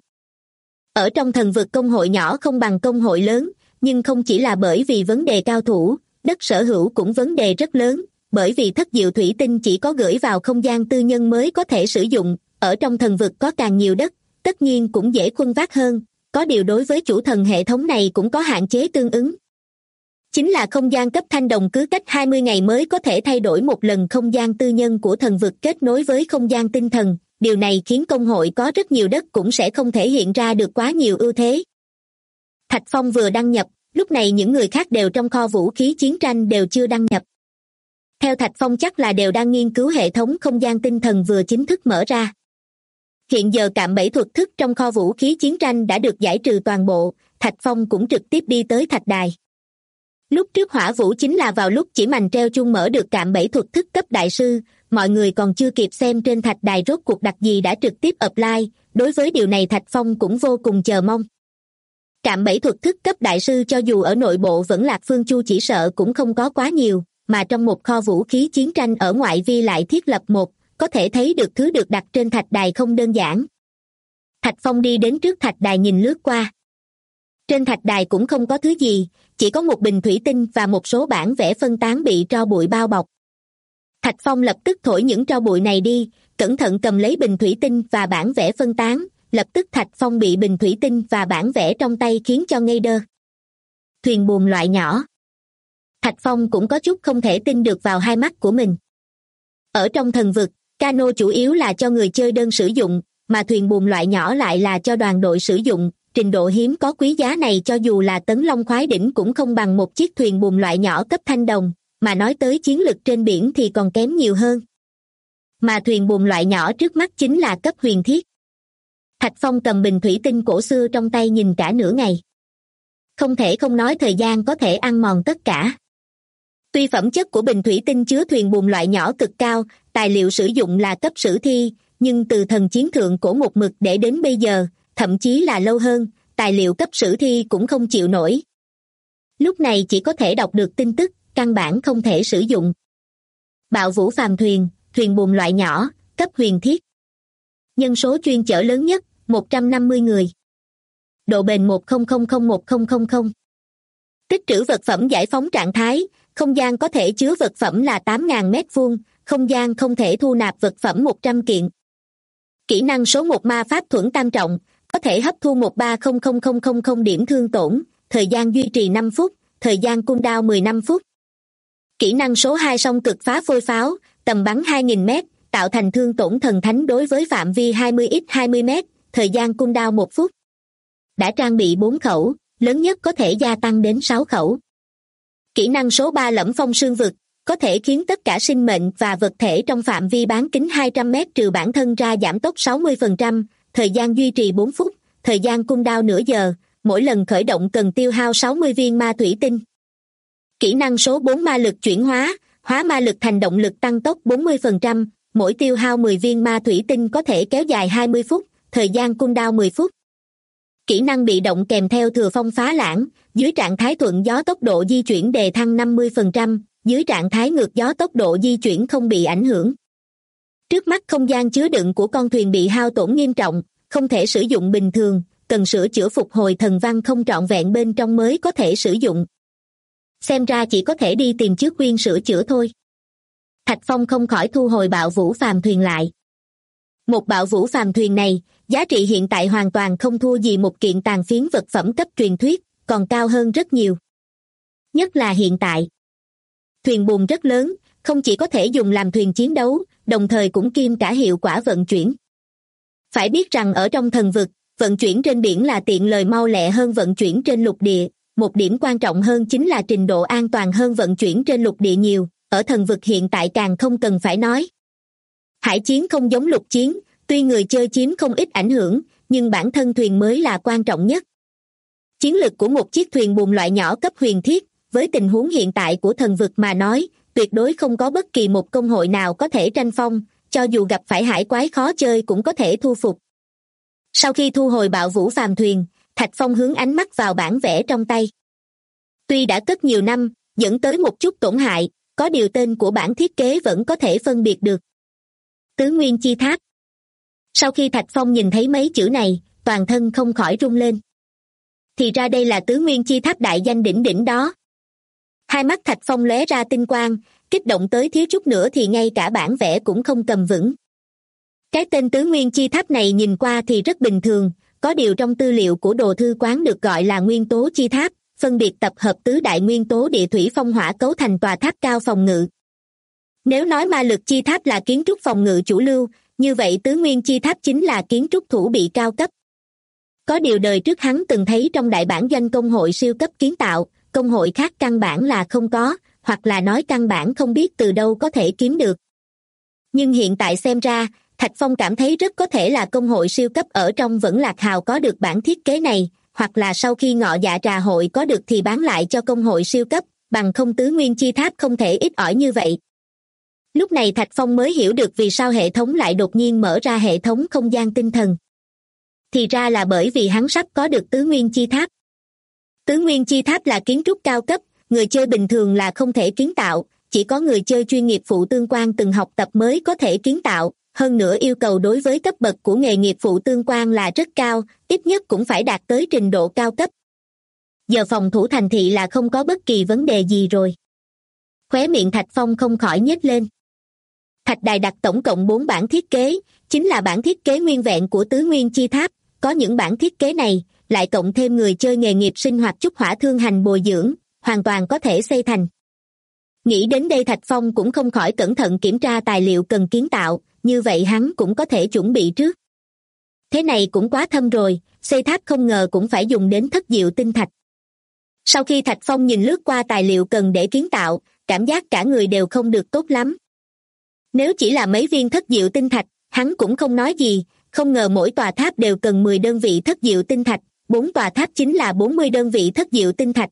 Ở trong thần vực công hội nhỏ không bằng công hội lớn, nhưng không chỉ là bởi vì vấn đề cao thủ, đất sở hữu cũng vấn đề rất lớn, bởi vì thất diệu thủy tinh chỉ có gửi vào không gian tư nhân mới có thể sử dụng, ở trong thần vực có càng nhiều đất, tất nhiên cũng dễ khuân vác hơn, có điều đối với chủ thần hệ thống này cũng có hạn chế tương ứng. Chính là không gian cấp thanh đồng cứ cách 20 ngày mới có thể thay đổi một lần không gian tư nhân của thần vực kết nối với không gian tinh thần, điều này khiến công hội có rất nhiều đất cũng sẽ không thể hiện ra được quá nhiều ưu thế. Thạch Phong vừa đăng nhập, lúc này những người khác đều trong kho vũ khí chiến tranh đều chưa đăng nhập. Theo Thạch Phong chắc là đều đang nghiên cứu hệ thống không gian tinh thần vừa chính thức mở ra. Hiện giờ cạm bẫy thuật thức trong kho vũ khí chiến tranh đã được giải trừ toàn bộ, Thạch Phong cũng trực tiếp đi tới thạch đài. Lúc trước Hỏa Vũ chính là vào lúc chỉ mành treo chuông mở được cạm bẫy thuật thức cấp đại sư, mọi người còn chưa kịp xem trên thạch đài rốt cuộc đặt gì đã trực tiếp apply, đối với điều này Thạch Phong cũng vô cùng chờ mong. Cạm bẫy thuật thức cấp đại sư cho dù ở nội bộ vẫn Lạc Phương Chu chỉ sợ cũng không có quá nhiều, mà trong một kho vũ khí chiến tranh ở ngoại vi lại thiết lập một, có thể thấy được thứ được đặt trên thạch đài không đơn giản. Thạch Phong đi đến trước thạch đài nhìn lướt qua. Trên thạch đài cũng không có thứ gì, chỉ có một bình thủy tinh và một số bản vẽ phân tán bị tro bụi bao bọc. Thạch Phong lập tức thổi những tro bụi này đi, cẩn thận cầm lấy bình thủy tinh và bản vẽ phân tán, lập tức Thạch Phong bị bình thủy tinh và bản vẽ trong tay khiến cho ngây đơ. Thuyền buồm loại nhỏ. Thạch Phong cũng có chút không thể tin được vào hai mắt của mình. Ở trong thần vực, cano chủ yếu là cho người chơi đơn sử dụng, mà thuyền buồm loại nhỏ lại là cho đoàn đội sử dụng. Trình độ hiếm có quý giá này cho dù là Tấn Long Khoái Đỉnh cũng không bằng một chiếc thuyền buồm loại nhỏ cấp thanh đồng, mà nói tới chiến lực trên biển thì còn kém nhiều hơn. Mà thuyền buồm loại nhỏ trước mắt chính là cấp huyền thiết. Thạch Phong cầm bình thủy tinh cổ xưa trong tay nhìn cả nửa ngày. Không thể không nói thời gian có thể ăn mòn tất cả. Tuy phẩm chất của bình thủy tinh chứa thuyền buồm loại nhỏ cực cao, tài liệu sử dụng là cấp sử thi, nhưng từ thần chiến thượng cổ một mực để đến bây giờ, thậm chí là lâu hơn, tài liệu cấp sử thi cũng không chịu nổi. Lúc này chỉ có thể đọc được tin tức, căn bản không thể sử dụng. Bạo vũ phàm thuyền, thuyền buồm loại nhỏ, cấp huyền thiết. Nhân số chuyên chở lớn nhất, 150 người. Độ bền 10001000. Tích trữ vật phẩm giải phóng trạng thái, không gian có thể chứa vật phẩm là 8.000 mét vuông, không gian không thể thu nạp vật phẩm 100 kiện. Kỹ năng số 1 ma pháp thuẫn tam trọng, có thể hấp thu 130000 điểm thương tổn, thời gian duy trì 5 phút, thời gian cooldown 15 phút. Kỹ năng số 2 song cực phá phôi pháo, tầm bắn 2.000 mét, tạo thành thương tổn thần thánh đối với phạm vi 20x20 mét, thời gian cooldown 1 phút. Đã trang bị 4 khẩu, lớn nhất có thể gia tăng đến 6 khẩu. Kỹ năng số 3 lẫm phong sương vực, có thể khiến tất cả sinh mệnh và vật thể trong phạm vi bán kính 200 mét trừ bản thân ra giảm tốc 60%, thời gian duy trì 4 phút, thời gian cooldown nửa giờ, mỗi lần khởi động cần tiêu hao 60 viên ma thủy tinh. Kỹ năng số 4 ma lực chuyển hóa, hóa ma lực thành động lực tăng tốc 40%, mỗi tiêu hao 10 viên ma thủy tinh có thể kéo dài 20 phút, thời gian cooldown 10 phút. Kỹ năng bị động kèm theo thừa phong phá lãng, dưới trạng thái thuận gió tốc độ di chuyển đề thăng 50%, dưới trạng thái ngược gió tốc độ di chuyển không bị ảnh hưởng. Trước mắt không gian chứa đựng của con thuyền bị hao tổn nghiêm trọng, không thể sử dụng bình thường, cần sửa chữa phục hồi thần văn không trọn vẹn bên trong mới có thể sử dụng. Xem ra chỉ có thể đi tìm trước khuyên sửa chữa thôi. Thạch Phong không khỏi thu hồi bạo vũ phàm thuyền lại. Một bạo vũ phàm thuyền này, giá trị hiện tại hoàn toàn không thua gì một kiện tàn phiến vật phẩm cấp truyền thuyết, còn cao hơn rất nhiều. Nhất là hiện tại. Thuyền buồm rất lớn, không chỉ có thể dùng làm thuyền chiến đấu, đồng thời cũng kiêm cả hiệu quả vận chuyển. Phải biết rằng ở trong thần vực, vận chuyển trên biển là tiện lợi mau lẹ hơn vận chuyển trên lục địa, một điểm quan trọng hơn chính là trình độ an toàn hơn vận chuyển trên lục địa nhiều, ở thần vực hiện tại càng không cần phải nói. Hải chiến không giống lục chiến, tuy người chơi chiếm không ít ảnh hưởng, nhưng bản thân thuyền mới là quan trọng nhất. Chiến lực của một chiếc thuyền buồm loại nhỏ cấp huyền thiết, với tình huống hiện tại của thần vực mà nói, tuyệt đối không có bất kỳ một công hội nào có thể tranh phong, cho dù gặp phải hải quái khó chơi cũng có thể thu phục. Sau khi thu hồi bạo vũ phàm thuyền, Thạch Phong hướng ánh mắt vào bản vẽ trong tay. Tuy đã cất nhiều năm, dẫn tới một chút tổn hại, có điều tên của bản thiết kế vẫn có thể phân biệt được. Tứ Nguyên Chi Tháp. Sau khi Thạch Phong nhìn thấy mấy chữ này, toàn thân không khỏi rung lên. Thì ra đây là Tứ Nguyên Chi Tháp đại danh đỉnh đỉnh đó. Hai mắt Thạch Phong lóe ra tinh quang, kích động tới thiếu chút nữa thì ngay cả bản vẽ cũng không cầm vững. Cái tên Tứ Nguyên Chi Tháp này nhìn qua thì rất bình thường, có điều trong tư liệu của đồ thư quán được gọi là nguyên tố chi tháp, phân biệt tập hợp tứ đại nguyên tố địa thủy phong hỏa cấu thành tòa tháp cao phòng ngự. Nếu nói ma lực chi tháp là kiến trúc phòng ngự chủ lưu, như vậy Tứ Nguyên Chi Tháp chính là kiến trúc thủ bị cao cấp. Có điều đời trước hắn từng thấy trong đại bản doanh công hội siêu cấp kiến tạo, công hội khác căn bản là không có, hoặc là nói căn bản không biết từ đâu có thể kiếm được. Nhưng hiện tại xem ra, Thạch Phong cảm thấy rất có thể là công hội siêu cấp ở trong Vẫn Lạc Hào có được bản thiết kế này, hoặc là sau khi Ngọ Dạ Trà hội có được thì bán lại cho công hội siêu cấp, bằng không Tứ Nguyên Chi Tháp không thể ít ỏi như vậy. Lúc này Thạch Phong mới hiểu được vì sao hệ thống lại đột nhiên mở ra hệ thống không gian tinh thần. Thì ra là bởi vì hắn sắp có được Tứ Nguyên Chi Tháp. Tứ Nguyên Chi Tháp là kiến trúc cao cấp, người chơi bình thường là không thể kiến tạo, chỉ có người chơi chuyên nghiệp phụ tương quan từng học tập mới có thể kiến tạo, hơn nữa yêu cầu đối với cấp bậc của nghề nghiệp phụ tương quan là rất cao, ít nhất cũng phải đạt tới trình độ cao cấp. Giờ phòng thủ thành thị là không có bất kỳ vấn đề gì rồi. Khóe miệng Thạch Phong không khỏi nhếch lên. Thạch Đài đặt tổng cộng 4 bản thiết kế, chính là bản thiết kế nguyên vẹn của Tứ Nguyên Chi Tháp, có những bản thiết kế này, lại cộng thêm người chơi nghề nghiệp sinh hoạt trúc hỏa thương hành bồi dưỡng, hoàn toàn có thể xây thành. Nghĩ đến đây Thạch Phong cũng không khỏi cẩn thận kiểm tra tài liệu cần kiến tạo, như vậy hắn cũng có thể chuẩn bị trước. Thế này cũng quá thâm rồi, xây tháp không ngờ cũng phải dùng đến thất diệu tinh thạch. Sau khi Thạch Phong nhìn lướt qua tài liệu cần để kiến tạo, cảm giác cả người đều không được tốt lắm. Nếu chỉ là mấy viên thất diệu tinh thạch, hắn cũng không nói gì, không ngờ mỗi tòa tháp đều cần 10 đơn vị thất diệu tinh thạch, 4 tòa tháp chính là 40 đơn vị thất diệu tinh thạch.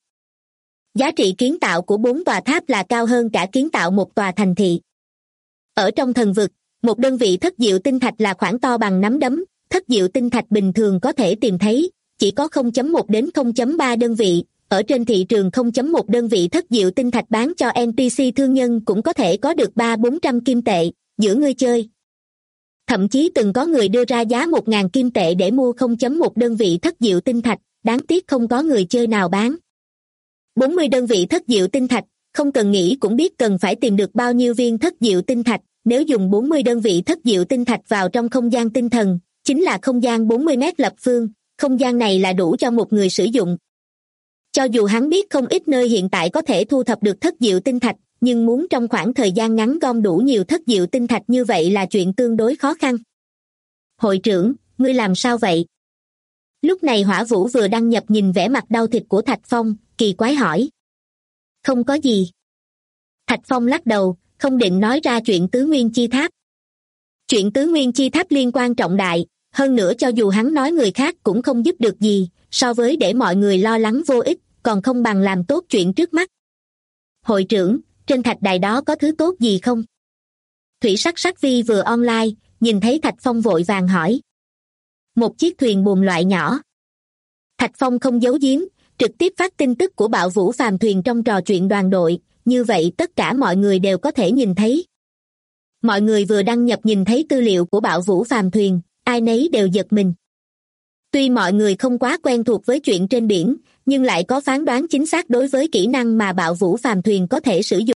Giá trị kiến tạo của 4 tòa tháp là cao hơn cả kiến tạo một tòa thành thị. Ở trong thần vực, Một đơn vị thất diệu tinh thạch là khoảng to bằng nắm đấm, thất diệu tinh thạch bình thường có thể tìm thấy, chỉ có 0.1 đến 0.3 đơn vị, ở trên thị trường 0.1 đơn vị thất diệu tinh thạch bán cho NPC thương nhân cũng có thể có được 300-400 kim tệ, giữa người chơi. Thậm chí từng có người đưa ra giá 1.000 kim tệ để mua 0.1 đơn vị thất diệu tinh thạch, đáng tiếc không có người chơi nào bán. 40 đơn vị thất diệu tinh thạch, không cần nghĩ cũng biết cần phải tìm được bao nhiêu viên thất diệu tinh thạch, nếu dùng 40 đơn vị thất diệu tinh thạch vào trong không gian tinh thần, chính là không gian 40 mét lập phương, không gian này là đủ cho một người sử dụng. Cho dù hắn biết không ít nơi hiện tại có thể thu thập được thất diệu tinh thạch, nhưng muốn trong khoảng thời gian ngắn gom đủ nhiều thất diệu tinh thạch như vậy là chuyện tương đối khó khăn. Hội trưởng, ngươi làm sao vậy? Lúc này Hỏa Vũ vừa đăng nhập nhìn vẻ mặt đau thịt của Thạch Phong, kỳ quái hỏi. Không có gì. Thạch Phong lắc đầu, không định nói ra chuyện Tứ Nguyên Chi Tháp. Chuyện Tứ Nguyên Chi Tháp liên quan trọng đại, hơn nữa cho dù hắn nói người khác cũng không giúp được gì, so với để mọi người lo lắng vô ích, còn không bằng làm tốt chuyện trước mắt. Hội trưởng, trên thạch đài đó có thứ tốt gì không? Thủy Sắc Sắc Vi vừa online, nhìn thấy Thạch Phong vội vàng hỏi. Một chiếc thuyền buồm loại nhỏ. Thạch Phong không giấu giếm, trực tiếp phát tin tức của Bạo Vũ Phàm Thuyền trong trò chuyện đoàn đội, như vậy tất cả mọi người đều có thể nhìn thấy. Mọi người vừa đăng nhập nhìn thấy tư liệu của Bạo Vũ Phàm Thuyền, ai nấy đều giật mình. Tuy mọi người không quá quen thuộc với chuyện trên biển, nhưng lại có phán đoán chính xác đối với kỹ năng mà Bạo Vũ Phàm Thuyền có thể sử dụng.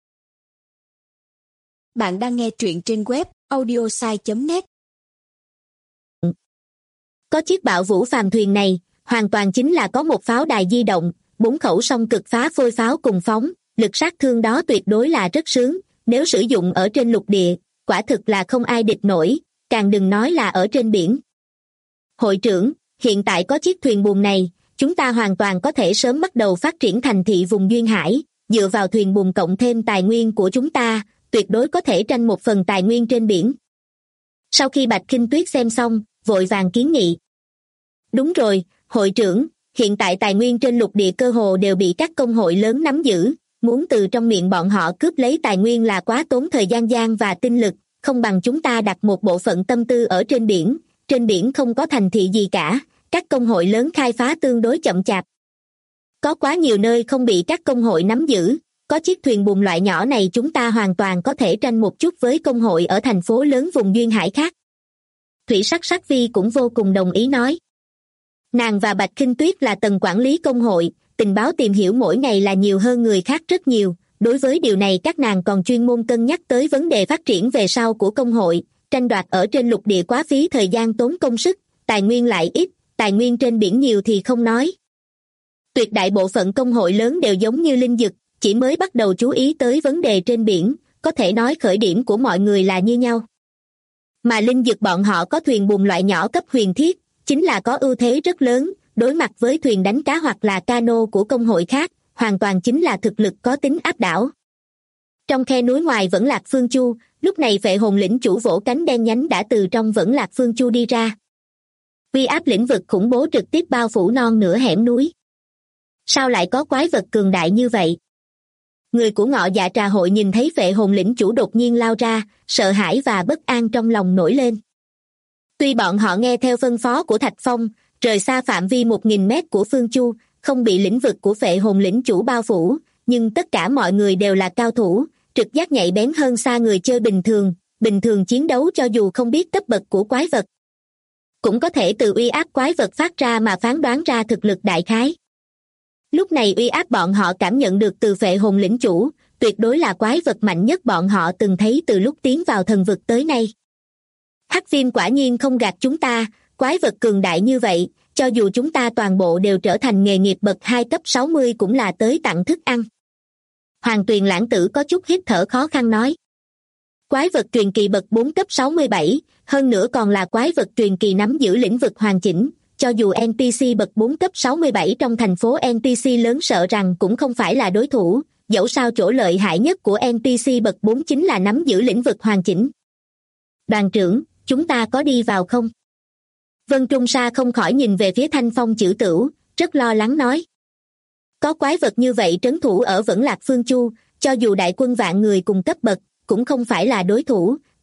Bạn đang nghe truyện trên web audiosai.net. Có chiếc Bạo Vũ Phàm Thuyền này, hoàn toàn chính là có một pháo đài di động, 4 khẩu song cực phá phôi pháo cùng phóng, lực sát thương đó tuyệt đối là rất sướng, nếu sử dụng ở trên lục địa, quả thực là không ai địch nổi, càng đừng nói là ở trên biển. Hội trưởng, hiện tại có chiếc thuyền buồm này, chúng ta hoàn toàn có thể sớm bắt đầu phát triển thành thị vùng duyên hải, dựa vào thuyền buồm cộng thêm tài nguyên của chúng ta, tuyệt đối có thể tranh một phần tài nguyên trên biển. Sau khi Bạch Khinh Tuyết xem xong, vội vàng kiến nghị. Đúng rồi, hội trưởng, hiện tại tài nguyên trên lục địa cơ hồ đều bị các công hội lớn nắm giữ, muốn từ trong miệng bọn họ cướp lấy tài nguyên là quá tốn thời gian và tinh lực, không bằng chúng ta đặt một bộ phận tâm tư ở trên biển không có thành thị gì cả, các công hội lớn khai phá tương đối chậm chạp. Có quá nhiều nơi không bị các công hội nắm giữ, có chiếc thuyền buồm loại nhỏ này chúng ta hoàn toàn có thể tranh một chút với công hội ở thành phố lớn vùng duyên hải khác. Thủy Sắc Sắc Vi cũng vô cùng đồng ý nói. Nàng và Bạch Khinh Tuyết là tầng quản lý công hội, tình báo tìm hiểu mỗi ngày là nhiều hơn người khác rất nhiều, đối với điều này các nàng còn chuyên môn cân nhắc tới vấn đề phát triển về sau của công hội, tranh đoạt ở trên lục địa quá phí thời gian tốn công sức, tài nguyên lại ít, tài nguyên trên biển nhiều thì không nói. Tuyệt đại bộ phận công hội lớn đều giống như Linh Dực, chỉ mới bắt đầu chú ý tới vấn đề trên biển, có thể nói khởi điểm của mọi người là như nhau. Mà Linh Dực bọn họ có thuyền buồm loại nhỏ cấp huyền thiết, chính là có ưu thế rất lớn, đối mặt với thuyền đánh cá hoặc là cano của công hội khác, hoàn toàn chính là thực lực có tính áp đảo. Trong khe núi ngoài Vẫn Lạc Phương Chu, lúc này Phệ Hồn lĩnh chủ vỗ cánh đen nhánh đã từ trong Vẫn Lạc Phương Chu đi ra. Uy áp lĩnh vực khủng bố trực tiếp bao phủ non nửa hẻm núi. Sao lại có quái vật cường đại như vậy? Người của Ngọ Dạ Trà hội nhìn thấy Phệ Hồn lĩnh chủ đột nhiên lao ra, sợ hãi và bất an trong lòng nổi lên. Tuy bọn họ nghe theo phân phó của Thạch Phong, rời xa phạm vi 1.000 mét của Phương Chu, không bị lĩnh vực của Phệ Hồn lĩnh chủ bao phủ, nhưng tất cả mọi người đều là cao thủ, trực giác nhạy bén hơn xa người chơi bình thường chiến đấu cho dù không biết cấp bậc của quái vật. Cũng có thể từ uy áp quái vật phát ra mà phán đoán ra thực lực đại khái. Lúc này uy áp bọn họ cảm nhận được từ Phệ Hồn lĩnh chủ, tuyệt đối là quái vật mạnh nhất bọn họ từng thấy từ lúc tiến vào thần vực tới nay. Hắc Viêm quả nhiên không gạt chúng ta, quái vật cường đại như vậy, cho dù chúng ta toàn bộ đều trở thành nghề nghiệp bậc 2 cấp 60 cũng là tới tặng thức ăn. Hoàng Tuyền Lãng Tử có chút hít thở khó khăn nói. Quái vật truyền kỳ bậc 4 cấp 67, hơn nữa còn là quái vật truyền kỳ nắm giữ lĩnh vực hoàn chỉnh, cho dù NPC bậc 4 cấp 67 trong thành phố NPC lớn sợ rằng cũng không phải là đối thủ, dẫu sao chỗ lợi hại nhất của NPC bậc 4 chính là nắm giữ lĩnh vực hoàn chỉnh. Đoàn trưởng, chúng ta có đi vào không? Vân Trung Sa không khỏi nhìn về phía Thanh Phong Chữ Tửu, rất lo lắng nói. Có quái vật như vậy trấn thủ ở Vẫn Lạc Phương Chu, cho dù đại quân vạn người cùng cấp bậc, cũng không phải là đối thủ,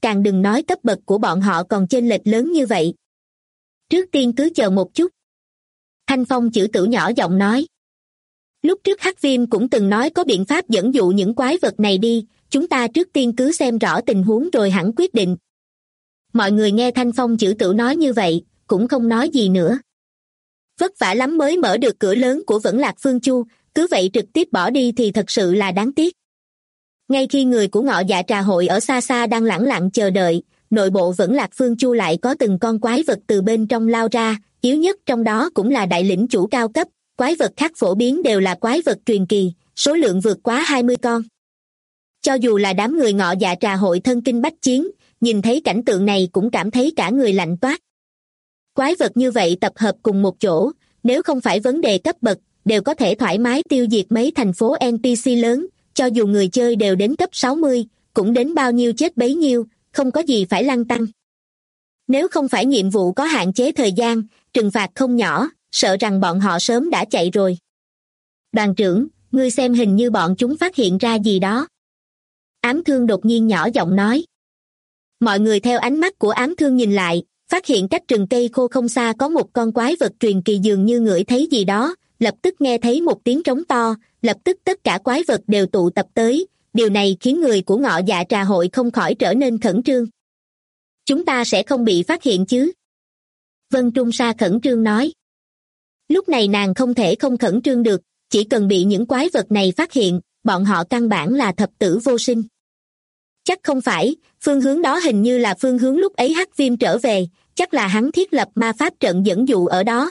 càng đừng nói cấp bậc của bọn họ còn chênh lệch lớn như vậy. Trước tiên cứ chờ một chút. Thanh Phong chữ tử nhỏ giọng nói. Lúc trước Hắc Viêm cũng từng nói có biện pháp dẫn dụ những quái vật này đi, chúng ta trước tiên cứ xem rõ tình huống rồi hẳn quyết định. Mọi người nghe Thanh Phong chữ tử nói như vậy, cũng không nói gì nữa. Vất vả lắm mới mở được cửa lớn của Vẫn Lạc Phương Chu, cứ vậy trực tiếp bỏ đi thì thật sự là đáng tiếc. Ngay khi người của Ngọ Dạ Trà Hội ở xa xa đang lẳng lặng chờ đợi, nội bộ Vẫn Lạc Phương Chu lại có từng con quái vật từ bên trong lao ra, yếu nhất trong đó cũng là đại lĩnh chủ cao cấp, quái vật khác phổ biến đều là quái vật truyền kỳ, số lượng vượt quá 20 con. Cho dù là đám người Ngọ Dạ Trà Hội thân kinh bách chiến, nhìn thấy cảnh tượng này cũng cảm thấy cả người lạnh toát. Quái vật như vậy tập hợp cùng một chỗ, nếu không phải vấn đề cấp bậc, đều có thể thoải mái tiêu diệt mấy thành phố NPC lớn, cho dù người chơi đều đến cấp 60, cũng đến bao nhiêu chết bấy nhiêu, không có gì phải lăn tăn. Nếu không phải nhiệm vụ có hạn chế thời gian, trừng phạt không nhỏ, sợ rằng bọn họ sớm đã chạy rồi. Đoàn trưởng, ngươi xem hình như bọn chúng phát hiện ra gì đó. Ám Thương đột nhiên nhỏ giọng nói. Mọi người theo ánh mắt của Ám Thương nhìn lại, phát hiện cách rừng cây khô không xa có một con quái vật truyền kỳ dường như ngửi thấy gì đó, lập tức nghe thấy một tiếng trống to, lập tức tất cả quái vật đều tụ tập tới, điều này khiến người của Ngọ Dạ Trà Hội không khỏi trở nên khẩn trương. Chúng ta sẽ không bị phát hiện chứ? Vân Trung Sa khẩn trương nói. Lúc này nàng không thể không khẩn trương được, chỉ cần bị những quái vật này phát hiện, bọn họ căn bản là thập tử vô sinh. Chắc không phải, phương hướng đó hình như là phương hướng lúc ấy Hắc Viêm trở về, chắc là hắn thiết lập ma pháp trận dẫn dụ ở đó.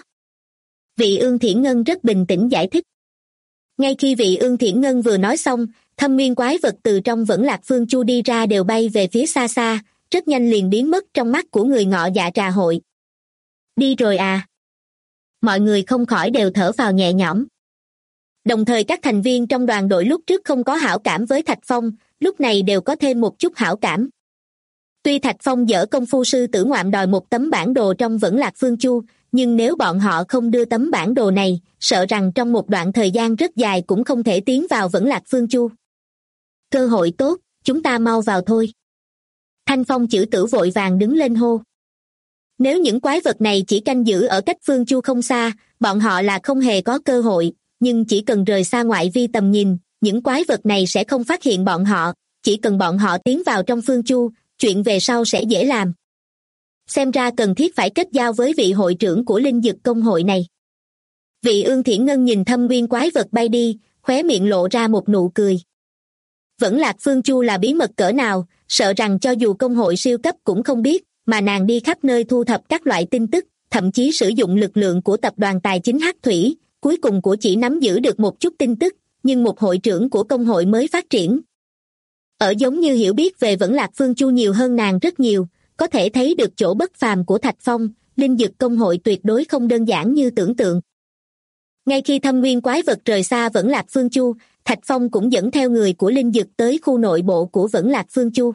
Vị Ương Thiển Ngân rất bình tĩnh giải thích. Ngay khi vị Ương Thiển Ngân vừa nói xong, thâm nguyên quái vật từ trong Vẫn Lạc Phương Chu đi ra đều bay về phía xa xa, rất nhanh liền biến mất trong mắt của người Ngọ Dạ Trà Hội. Đi rồi à? Mọi người không khỏi đều thở phào nhẹ nhõm. Đồng thời các thành viên trong đoàn đội lúc trước không có hảo cảm với Thạch Phong, lúc này đều có thêm một chút hảo cảm. Tuy Thạch Phong dở công phu sư tử ngoạm đòi một tấm bản đồ trong Vẫn Lạc Phương Chu, nhưng nếu bọn họ không đưa tấm bản đồ này, sợ rằng trong một đoạn thời gian rất dài cũng không thể tiến vào Vẫn Lạc Phương Chu. Cơ hội tốt, chúng ta mau vào thôi. Thanh Phong chữ tử vội vàng đứng lên hô. Nếu những quái vật này chỉ canh giữ ở cách Phương Chu không xa, bọn họ là không hề có cơ hội, nhưng chỉ cần rời xa ngoại vi tầm nhìn, những quái vật này sẽ không phát hiện bọn họ, chỉ cần bọn họ tiến vào trong Phương Chu, chuyện về sau sẽ dễ làm. Xem ra cần thiết phải kết giao với vị hội trưởng của linh dực công hội này. Vị Ương Thiển Ngân nhìn thâm nguyên quái vật bay đi, khóe miệng lộ ra một nụ cười. Vẫn Lạc Phương Chu là bí mật cỡ nào, sợ rằng cho dù công hội siêu cấp cũng không biết, mà nàng đi khắp nơi thu thập các loại tin tức, thậm chí sử dụng lực lượng của tập đoàn tài chính Hắc Thủy, cuối cùng cũng chỉ nắm giữ được một chút tin tức, nhưng một hội trưởng của công hội mới phát triển. Ở giống như hiểu biết về Vẫn Lạc Phương Chu nhiều hơn nàng rất nhiều, có thể thấy được chỗ bất phàm của Thạch Phong, linh dực công hội tuyệt đối không đơn giản như tưởng tượng. Ngay khi thâm nguyên quái vật rời xa Vẫn Lạc Phương Chu, Thạch Phong cũng dẫn theo người của linh dực tới khu nội bộ của Vẫn Lạc Phương Chu.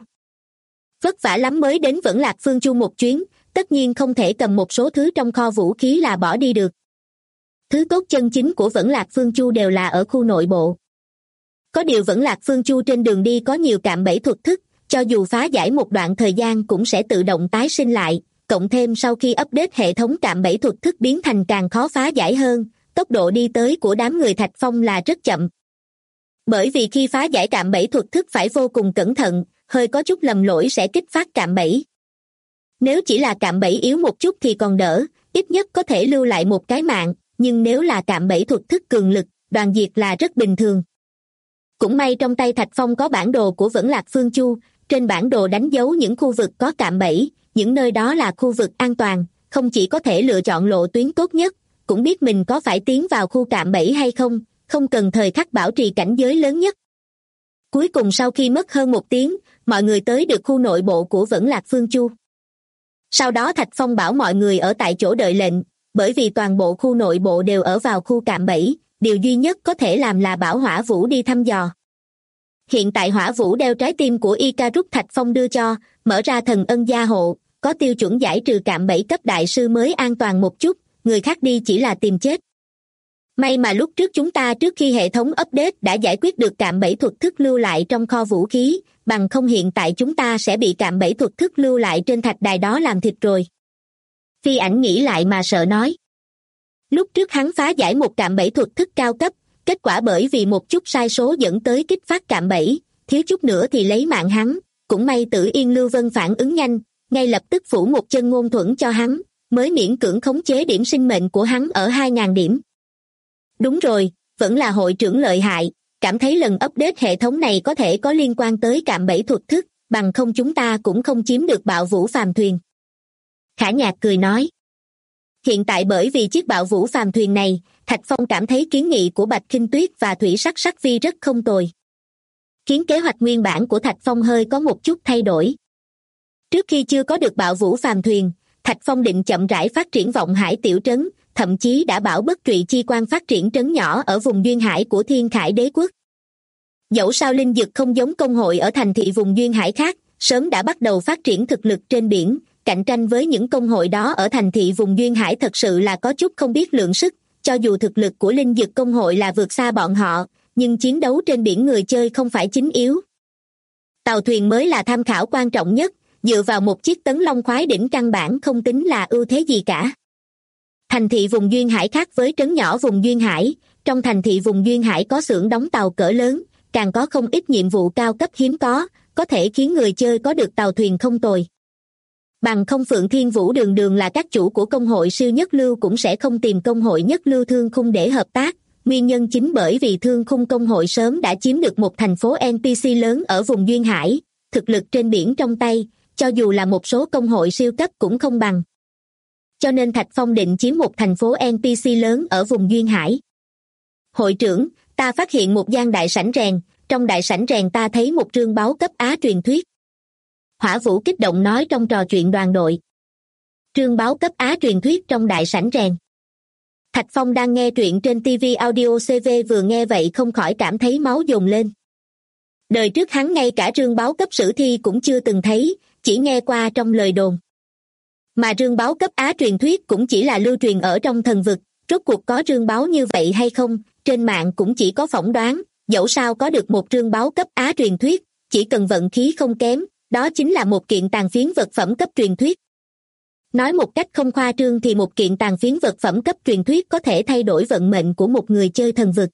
Vất vả lắm mới đến Vẫn Lạc Phương Chu một chuyến, tất nhiên không thể cầm một số thứ trong kho vũ khí là bỏ đi được. Thứ tốt chân chính của Vẫn Lạc Phương Chu đều là ở khu nội bộ. Có điều Vẫn Lạc Phương Chu trên đường đi có nhiều cạm bẫy thuật thức, cho dù phá giải một đoạn thời gian cũng sẽ tự động tái sinh lại, cộng thêm sau khi update hệ thống cạm bẫy thuật thức biến thành càng khó phá giải hơn, tốc độ đi tới của đám người Thạch Phong là rất chậm. Bởi vì khi phá giải cạm bẫy thuật thức phải vô cùng cẩn thận, hơi có chút lầm lỗi sẽ kích phát cạm bẫy. Nếu chỉ là cạm bẫy yếu một chút thì còn đỡ, ít nhất có thể lưu lại một cái mạng, nhưng nếu là cạm bẫy thuật thức cường lực, đoàn diệt là rất bình thường. Cũng may trong tay Thạch Phong có bản đồ của Vẫn Lạc Phương Chu, trên bản đồ đánh dấu những khu vực có cạm bẫy, những nơi đó là khu vực an toàn, không chỉ có thể lựa chọn lộ tuyến tốt nhất, cũng biết mình có phải tiến vào khu cạm bẫy hay không, không cần thời khắc bảo trì cảnh giới lớn nhất. Cuối cùng sau khi mất hơn một tiếng, mọi người tới được khu nội bộ của Vẫn Lạc Phương Chu. Sau đó Thạch Phong bảo mọi người ở tại chỗ đợi lệnh, bởi vì toàn bộ khu nội bộ đều ở vào khu cạm bẫy, điều duy nhất có thể làm là bảo Hỏa Vũ đi thăm dò. Hiện tại Hỏa Vũ đeo trái tim của Icarus Thạch Phong đưa cho, mở ra thần ân gia hộ, có tiêu chuẩn giải trừ cạm bẫy cấp đại sư mới an toàn một chút, người khác đi chỉ là tìm chết. May mà lúc trước chúng ta trước khi hệ thống update đã giải quyết được cạm bẫy thuật thức lưu lại trong kho vũ khí, bằng không hiện tại chúng ta sẽ bị cạm bẫy thuật thức lưu lại trên thạch đài đó làm thịt rồi. Phi Ảnh nghĩ lại mà sợ nói. Lúc trước hắn phá giải một cạm bẫy thuật thức cao cấp, kết quả bởi vì một chút sai số dẫn tới kích phát cạm bẫy, thiếu chút nữa thì lấy mạng hắn, cũng may Tử Yên Lưu Vân phản ứng nhanh, ngay lập tức phủ một chân ngôn thuẫn cho hắn, mới miễn cưỡng khống chế điểm sinh mệnh của hắn ở 2.000 điểm. Đúng rồi, vẫn là hội trưởng lợi hại, cảm thấy lần update hệ thống này có thể có liên quan tới cạm bẫy thuật thức, bằng không chúng ta cũng không chiếm được bạo vũ phàm thuyền. Khả Nhạc cười nói. Hiện tại bởi vì chiếc bạo vũ phàm thuyền này, Thạch Phong cảm thấy kiến nghị của Bạch Khinh Tuyết và Thủy Sắc Sắc Vi rất không tồi. Khiến kế hoạch nguyên bản của Thạch Phong hơi có một chút thay đổi. Trước khi chưa có được bạo vũ phàm thuyền, Thạch Phong định chậm rãi phát triển Vọng Hải tiểu trấn, thậm chí đã bảo Bất Trụy Chi Quan phát triển trấn nhỏ ở vùng duyên hải của Thiên Khải Đế quốc. Dẫu sao linh dực không giống công hội ở thành thị vùng duyên hải khác, sớm đã bắt đầu phát triển thực lực trên biển, cạnh tranh với những công hội đó ở thành thị vùng duyên hải thật sự là có chút không biết lượng sức, cho dù thực lực của linh dực công hội là vượt xa bọn họ, nhưng chiến đấu trên biển người chơi không phải chính yếu. Tàu thuyền mới là tham khảo quan trọng nhất, dựa vào một chiếc tấn long khoái đỉnh căn bản không tính là ưu thế gì cả. Thành thị vùng duyên hải khác với trấn nhỏ vùng duyên hải, trong thành thị vùng duyên hải có xưởng đóng tàu cỡ lớn, càng có không ít nhiệm vụ cao cấp hiếm có thể khiến người chơi có được tàu thuyền không tồi. Bằng không Phượng Thiên Vũ đường đường là các chủ của công hội siêu nhất lưu cũng sẽ không tìm công hội nhất lưu Thương Khung để hợp tác, nguyên nhân chính bởi vì Thương Khung công hội sớm đã chiếm được một thành phố NPC lớn ở vùng duyên hải, thực lực trên biển trong tay, cho dù là một số công hội siêu cấp cũng không bằng. Cho nên Thạch Phong định chiếm một thành phố NPC lớn ở vùng duyên hải. Hội trưởng, ta phát hiện một gian đại sảnh rèn, trong đại sảnh rèn ta thấy một trương báo cấp Á truyền thuyết. Hỏa Vũ kích động nói trong trò chuyện đoàn đội. Trương báo cấp Á truyền thuyết trong đại sảnh rèn. Thạch Phong đang nghe truyện trên TV Audio CV vừa nghe vậy không khỏi cảm thấy máu dồn lên. Đời trước hắn ngay cả trương báo cấp sử thi cũng chưa từng thấy, chỉ nghe qua trong lời đồn. Mà trương báo cấp Á truyền thuyết cũng chỉ là lưu truyền ở trong thần vực, rốt cuộc có trương báo như vậy hay không, trên mạng cũng chỉ có phỏng đoán, dẫu sao có được một trương báo cấp Á truyền thuyết, chỉ cần vận khí không kém, đó chính là một kiện tàn phiến vật phẩm cấp truyền thuyết. Nói một cách không khoa trương thì một kiện tàn phiến vật phẩm cấp truyền thuyết có thể thay đổi vận mệnh của một người chơi thần vực.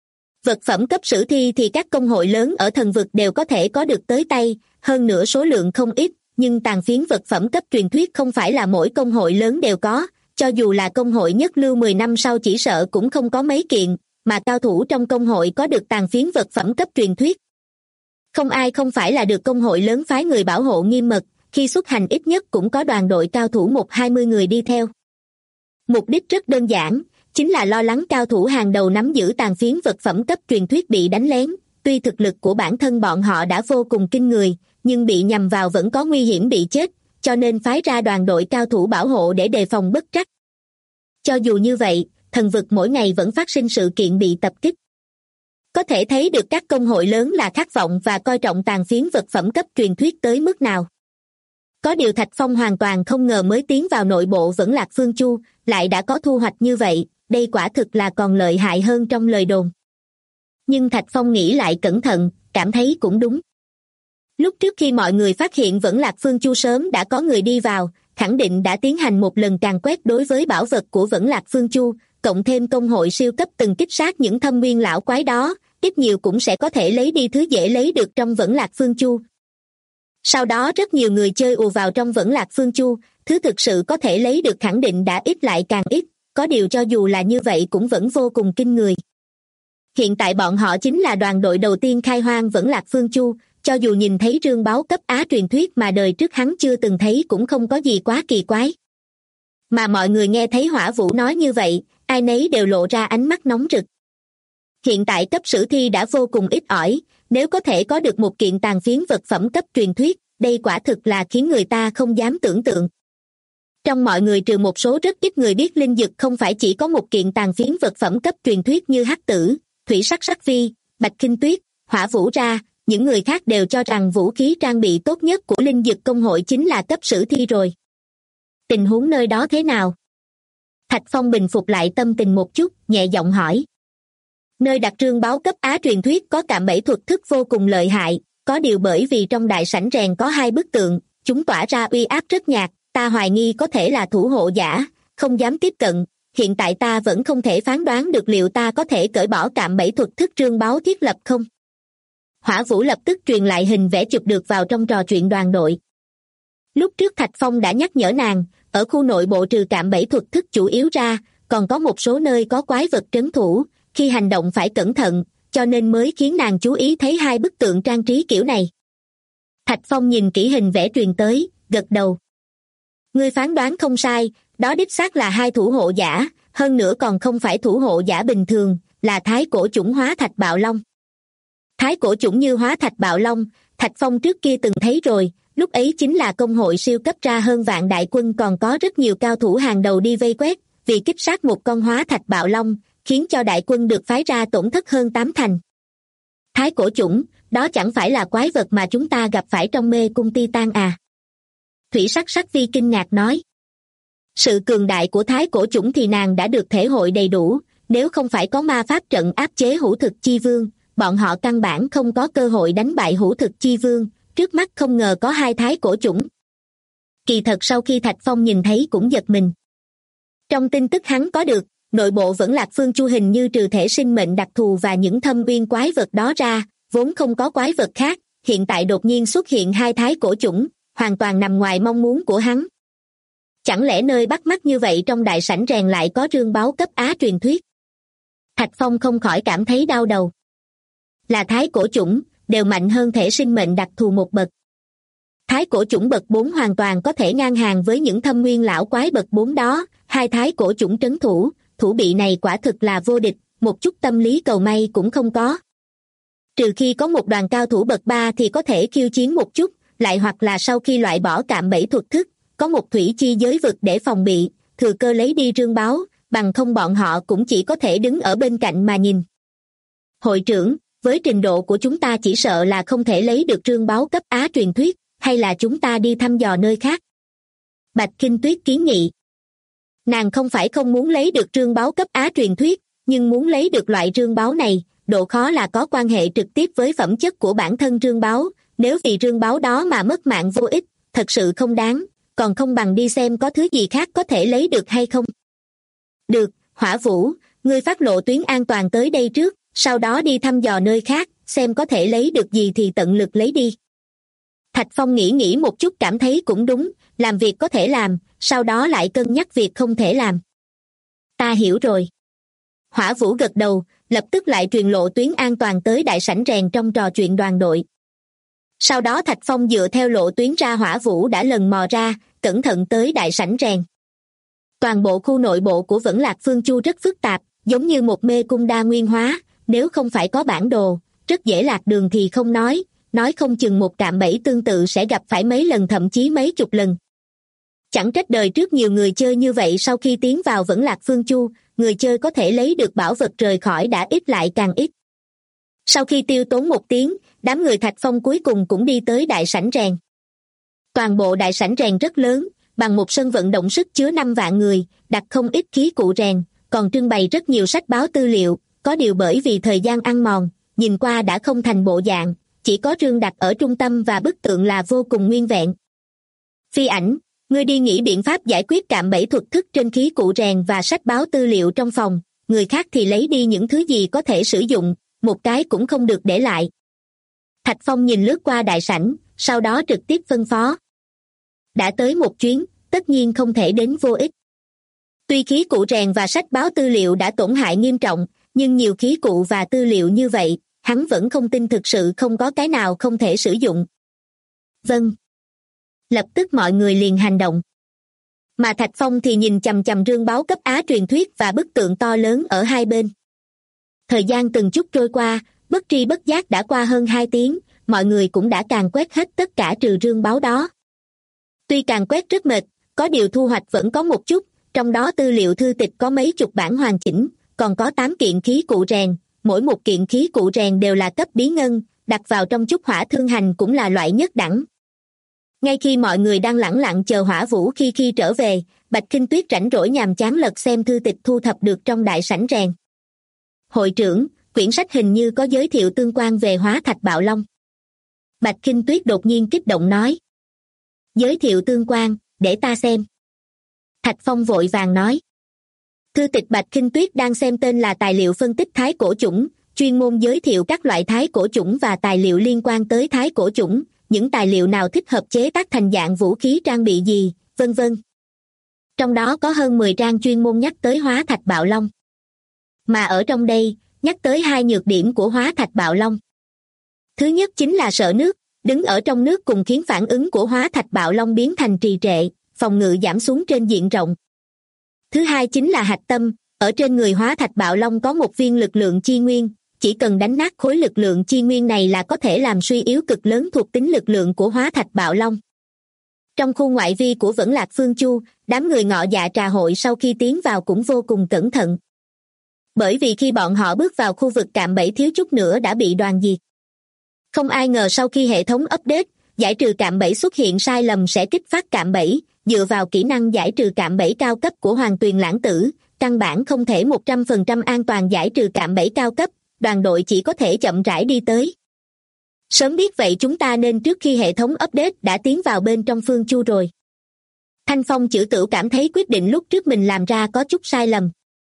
Vật phẩm cấp sử thi thì các công hội lớn ở thần vực đều có thể có được tới tay, hơn nữa số lượng không ít, nhưng tàn phiến vật phẩm cấp truyền thuyết không phải là mỗi công hội lớn đều có, cho dù là công hội nhất lưu 10 năm sau chỉ sợ cũng không có mấy kiện, mà cao thủ trong công hội có được tàn phiến vật phẩm cấp truyền thuyết. Không ai không phải là được công hội lớn phái người bảo hộ nghiêm mật, khi xuất hành ít nhất cũng có đoàn đội cao thủ 1-20 người đi theo. Mục đích rất đơn giản, chính là lo lắng cao thủ hàng đầu nắm giữ tàn phiến vật phẩm cấp truyền thuyết bị đánh lén, tuy thực lực của bản thân bọn họ đã vô cùng kinh người, nhưng bị nhằm vào vẫn có nguy hiểm bị chết, cho nên phái ra đoàn đội cao thủ bảo hộ để đề phòng bất trắc. Cho dù như vậy, thần vực mỗi ngày vẫn phát sinh sự kiện bị tập kích. Có thể thấy được các công hội lớn là khát vọng và coi trọng tàn phiến vật phẩm cấp truyền thuyết tới mức nào. Có điều Thạch Phong hoàn toàn không ngờ mới tiến vào nội bộ Vẫn Lạc Phương Chu, lại đã có thu hoạch như vậy, đây quả thực là còn lợi hại hơn trong lời đồn. Nhưng Thạch Phong nghĩ lại cẩn thận, cảm thấy cũng đúng. Lúc trước khi mọi người phát hiện Vẫn Lạc Phương Chu sớm đã có người đi vào, khẳng định đã tiến hành một lần càn quét đối với bảo vật của Vẫn Lạc Phương Chu, cộng thêm công hội siêu cấp từng kích sát những thâm nguyên lão quái đó, ít nhiều cũng sẽ có thể lấy đi thứ dễ lấy được trong Vẫn Lạc Phương Chu. Sau đó rất nhiều người chơi ùa vào trong Vẫn Lạc Phương Chu, thứ thực sự có thể lấy được khẳng định đã ít lại càng ít, có điều cho dù là như vậy cũng vẫn vô cùng kinh người. Hiện tại bọn họ chính là đoàn đội đầu tiên khai hoang Vẫn Lạc Phương Chu, cho dù nhìn thấy trương báo cấp Á truyền thuyết mà đời trước hắn chưa từng thấy cũng không có gì quá kỳ quái. Mà mọi người nghe thấy Hỏa Vũ nói như vậy, ai nấy đều lộ ra ánh mắt nóng rực. Hiện tại cấp sử thi đã vô cùng ít ỏi, nếu có thể có được một kiện tàn phiến vật phẩm cấp truyền thuyết, đây quả thực là khiến người ta không dám tưởng tượng. Trong mọi người trừ một số rất ít người biết linh dực không phải chỉ có một kiện tàn phiến vật phẩm cấp truyền thuyết như Hắc Tử, Thủy Sắc Sắc Vi, Bạch Khinh Tuyết, Hỏa Vũ ra, những người khác đều cho rằng vũ khí trang bị tốt nhất của linh dực công hội chính là cấp sử thi rồi. Tình huống nơi đó thế nào? Thạch Phong bình phục lại tâm tình một chút, nhẹ giọng hỏi. Nơi đặt trương báo cấp Á truyền thuyết có cạm bẫy thuật thức vô cùng lợi hại, có điều bởi vì trong đại sảnh rèn có 2 bức tượng, chúng tỏa ra uy áp rất nhạt, ta hoài nghi có thể là thủ hộ giả, không dám tiếp cận. Hiện tại ta vẫn không thể phán đoán được liệu ta có thể cởi bỏ cạm bẫy thuật thức trương báo thiết lập không. Hỏa Vũ lập tức truyền lại hình vẽ chụp được vào trong trò chuyện đoàn đội. Lúc trước Thạch Phong đã nhắc nhở nàng, ở khu nội bộ trừ cạm bẫy thuật thức chủ yếu ra, còn có một số nơi có quái vật trấn thủ, khi hành động phải cẩn thận, cho nên mới khiến nàng chú ý thấy 2 bức tượng trang trí kiểu này. Thạch Phong nhìn kỹ hình vẽ truyền tới, gật đầu. Ngươi phán đoán không sai, đó đích xác là 2 thủ hộ giả, hơn nữa còn không phải thủ hộ giả bình thường, là thái cổ chủng hóa thạch bạo long. Thái cổ chủng như hóa thạch bạo long, Thạch Phong trước kia từng thấy rồi, lúc ấy chính là công hội siêu cấp ra hơn vạn đại quân, còn có rất nhiều cao thủ hàng đầu đi vây quét, vì kích sát một con hóa thạch bạo long, khiến cho đại quân được phái ra tổn thất hơn 8 thành. Thái cổ chủng, đó chẳng phải là quái vật mà chúng ta gặp phải trong mê cung Titan à? Thủy Sắc Sắc Vi kinh ngạc nói. Sự cường đại của thái cổ chủng thì nàng đã được thể hội đầy đủ, nếu không phải có ma pháp trận áp chế Hữu Thực Chi Vương, bọn họ căn bản không có cơ hội đánh bại Hữu Thực Chi Vương, trước mắt không ngờ có 2 thái cổ chủng. Kỳ thật sau khi Thạch Phong nhìn thấy cũng giật mình. Trong tin tức hắn có được, nội bộ Vẫn Lạc Phương Chu hình như trừ thể sinh mệnh đặc thù và những thâm uyên quái vật đó ra, vốn không có quái vật khác, hiện tại đột nhiên xuất hiện 2 thái cổ chủng, hoàn toàn nằm ngoài mong muốn của hắn. Chẳng lẽ nơi bắt mắt như vậy trong đại sảnh rèn lại có trương báo cấp Á truyền thuyết? Thạch Phong không khỏi cảm thấy đau đầu. Là thái cổ chủng, đều mạnh hơn thể sinh mệnh đặc thù một bậc. Thái cổ chủng bậc 4 hoàn toàn có thể ngang hàng với những thâm nguyên lão quái bậc 4 đó, 2 thái cổ chủng trấn thủ, thủ bị này quả thực là vô địch, một chút tâm lý cầu may cũng không có. Trừ khi có một đoàn cao thủ bậc 3 thì có thể khiêu chiến một chút, lại hoặc là sau khi loại bỏ cạm bẫy thuật thức, có một thủy chi giới vực để phòng bị, thừa cơ lấy đi trương báo, bằng không bọn họ cũng chỉ có thể đứng ở bên cạnh mà nhìn. Hội trưởng, với trình độ của chúng ta chỉ sợ là không thể lấy được trương báo cấp Á truyền thuyết, hay là chúng ta đi thăm dò nơi khác? Bạch Kinh Tuyết kiến nghị. Nàng không phải không muốn lấy được trương báo cấp Á truyền thuyết, nhưng muốn lấy được loại trương báo này, độ khó là có quan hệ trực tiếp với phẩm chất của bản thân trương báo, nếu vì trương báo đó mà mất mạng vô ích, thật sự không đáng, còn không bằng đi xem có thứ gì khác có thể lấy được hay không. Được, Hỏa Vũ, ngươi phát lộ tuyến an toàn tới đây trước, sau đó đi thăm dò nơi khác, xem có thể lấy được gì thì tận lực lấy đi. Thạch Phong nghĩ một chút cảm thấy cũng đúng, làm việc có thể làm, sau đó lại cân nhắc việc không thể làm. Ta hiểu rồi. Hỏa Vũ gật đầu, lập tức lại truyền lộ tuyến an toàn tới đại sảnh rèn trong trò chuyện đoàn đội. Sau đó Thạch Phong dựa theo lộ tuyến ra Hỏa Vũ đã lần mò ra, cẩn thận tới đại sảnh rèn. Toàn bộ khu nội bộ của Vẫn Lạc Phương Chu rất phức tạp, giống như một mê cung đa nguyên hóa, nếu không phải có bản đồ, rất dễ lạc đường thì không nói không chừng một cạm bẫy tương tự sẽ gặp phải mấy lần thậm chí mấy chục lần. Chẳng trách đời trước nhiều người chơi như vậy, sau khi tiến vào Vẫn Lạc Phương Chu, người chơi có thể lấy được bảo vật rời khỏi đã ít lại càng ít. Sau khi tiêu tốn một tiếng, đám người Thạch Phong cuối cùng cũng đi tới đại sảnh rèn. Toàn bộ đại sảnh rèn rất lớn, bằng một sân vận động sức chứa 5 vạn người, đặt không ít khí cụ rèn, còn trưng bày rất nhiều sách báo tư liệu, có điều bởi vì thời gian ăn mòn, nhìn qua đã không thành bộ dạng, chỉ có rương đặt ở trung tâm và bức tượng là vô cùng nguyên vẹn. Phi Ảnh, ngươi đi nghĩ biện pháp giải quyết cạm bẫy thuật thức trên khí cụ rèn và sách báo tư liệu trong phòng, người khác thì lấy đi những thứ gì có thể sử dụng, một cái cũng không được để lại. Thạch Phong nhìn lướt qua đại sảnh, sau đó trực tiếp phân phó. Đã tới một chuyến, tất nhiên không thể đến vô ích. Tuy khí cụ rèn và sách báo tư liệu đã tổn hại nghiêm trọng, nhưng nhiều khí cụ và tư liệu như vậy, hắn vẫn không tin thực sự không có cái nào không thể sử dụng. Vâng. Lập tức mọi người liền hành động. Mà Thạch Phong thì nhìn chằm chằm rương báo cấp Á truyền thuyết và bức tượng to lớn ở hai bên. Thời gian từng chút trôi qua, bất tri bất giác đã qua hơn 2 tiếng, mọi người cũng đã càn quét hết tất cả trừ rương báo đó. Tuy càn quét rất mệt, có điều thu hoạch vẫn có một chút, trong đó tư liệu thư tịch có mấy chục bản hoàn chỉnh, còn có 8 kiện khí cụ rèn, mỗi một kiện khí cụ rèn đều là cấp bí ngân, đặt vào trong chút hỏa thương hành cũng là loại nhất đẳng. Ngay khi mọi người đang lẳng lặng chờ Hỏa Vũ khi trở về, Bạch Kinh Tuyết rảnh rỗi nhàm chán lật xem thư tịch thu thập được trong đại sảnh rèn. Hội trưởng, quyển sách hình như có giới thiệu tương quan về Hóa Thạch Bạo Long. Bạch Kinh Tuyết đột nhiên kích động nói. Giới thiệu tương quan, để ta xem. Thạch Phong vội vàng nói. Thư tịch Bạch Kinh Tuyết đang xem tên là tài liệu phân tích thái cổ chủng, chuyên môn giới thiệu các loại thái cổ chủng và tài liệu liên quan tới thái cổ chủng, những tài liệu nào thích hợp chế tác thành dạng vũ khí trang bị gì, vân vân. Trong đó có hơn 10 trang chuyên môn nhắc tới Hóa Thạch Bạo Long. Mà ở trong đây, nhắc tới 2 nhược điểm của Hóa Thạch Bạo Long. Thứ nhất chính là sợ nước, đứng ở trong nước cùng khiến phản ứng của Hóa Thạch Bạo Long biến thành trì trệ, phòng ngự giảm xuống trên diện rộng. Thứ hai chính là hạch tâm, ở trên người Hóa Thạch Bạo Long có một viên lực lượng chi nguyên, chỉ cần đánh nát khối lực lượng chi nguyên này là có thể làm suy yếu cực lớn thuộc tính lực lượng của Hóa Thạch Bạo Long. Trong khu ngoại vi của Vẫn Lạc Phương Chu, đám người Ngọ Dạ Trà Hội sau khi tiến vào cũng vô cùng cẩn thận. Bởi vì khi bọn họ bước vào khu vực cạm bẫy thiếu chút nữa đã bị đoàn diệt. Không ai ngờ sau khi hệ thống update, giải trừ cạm bẫy xuất hiện sai lầm sẽ kích phát cạm bẫy, dựa vào kỹ năng giải trừ cạm bẫy cao cấp của Hoàng Tuyền Lãng Tử, căn bản không thể 100% an toàn giải trừ cạm bẫy cao cấp, đoàn đội chỉ có thể chậm rãi đi tới. Sớm biết vậy chúng ta nên trước khi hệ thống update đã tiến vào bên trong Phương Chu rồi. Thanh Phong Chử Tửu cảm thấy quyết định lúc trước mình làm ra có chút sai lầm.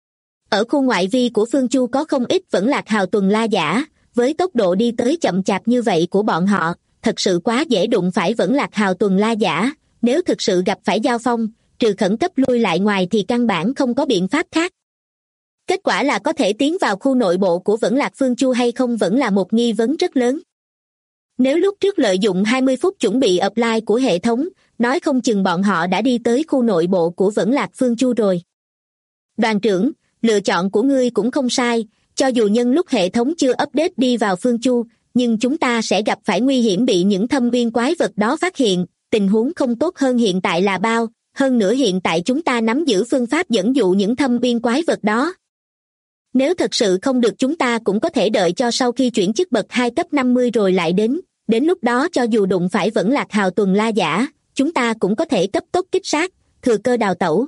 Ở khu ngoại vi của Phương Chu có không ít Vẫn Lạc hào tuần la giả, với tốc độ đi tới chậm chạp như vậy của bọn họ, thật sự quá dễ đụng phải Vẫn Lạc hào tuần la giả, nếu thực sự gặp phải giao phong, trừ khẩn cấp lui lại ngoài thì căn bản không có biện pháp khác. Kết quả là có thể tiến vào khu nội bộ của Vẫn Lạc Phương Chu hay không vẫn là một nghi vấn rất lớn. Nếu lúc trước lợi dụng 20 phút chuẩn bị apply của hệ thống, nói không chừng bọn họ đã đi tới khu nội bộ của Vẫn Lạc Phương Chu rồi. Đoàn trưởng, lựa chọn của ngươi cũng không sai, cho dù nhân lúc hệ thống chưa update đi vào Phương Chu, nhưng chúng ta sẽ gặp phải nguy hiểm bị những thâm uyên quái vật đó phát hiện, tình huống không tốt hơn hiện tại là bao, hơn nữa hiện tại chúng ta nắm giữ phương pháp dẫn dụ những thâm uyên quái vật đó. Nếu thật sự không được chúng ta cũng có thể đợi cho sau khi chuyển chức bậc 2 cấp 50 rồi lại đến lúc đó cho dù đụng phải Vẫn Lạc hào tuần la giả, chúng ta cũng có thể cấp tốc kích sát, thừa cơ đào tẩu.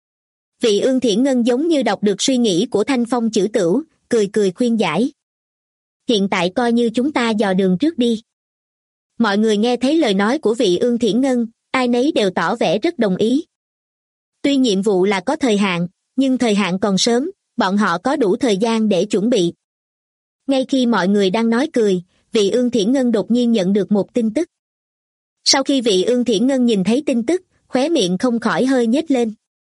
Vị Ương Thiển Ngân giống như đọc được suy nghĩ của Thanh Phong Chử Tửu, cười khuyên giải. Hiện tại coi như chúng ta dò đường trước đi. Mọi người nghe thấy lời nói của vị Ương Thiển Ngân, ai nấy đều tỏ vẻ rất đồng ý. Tuy nhiệm vụ là có thời hạn, nhưng thời hạn còn sớm, bọn họ có đủ thời gian để chuẩn bị. Ngay khi mọi người đang nói cười, vị Ương Thiển Ngân đột nhiên nhận được một tin tức. Sau khi vị Ương Thiển Ngân nhìn thấy tin tức, khóe miệng không khỏi hơi nhếch lên.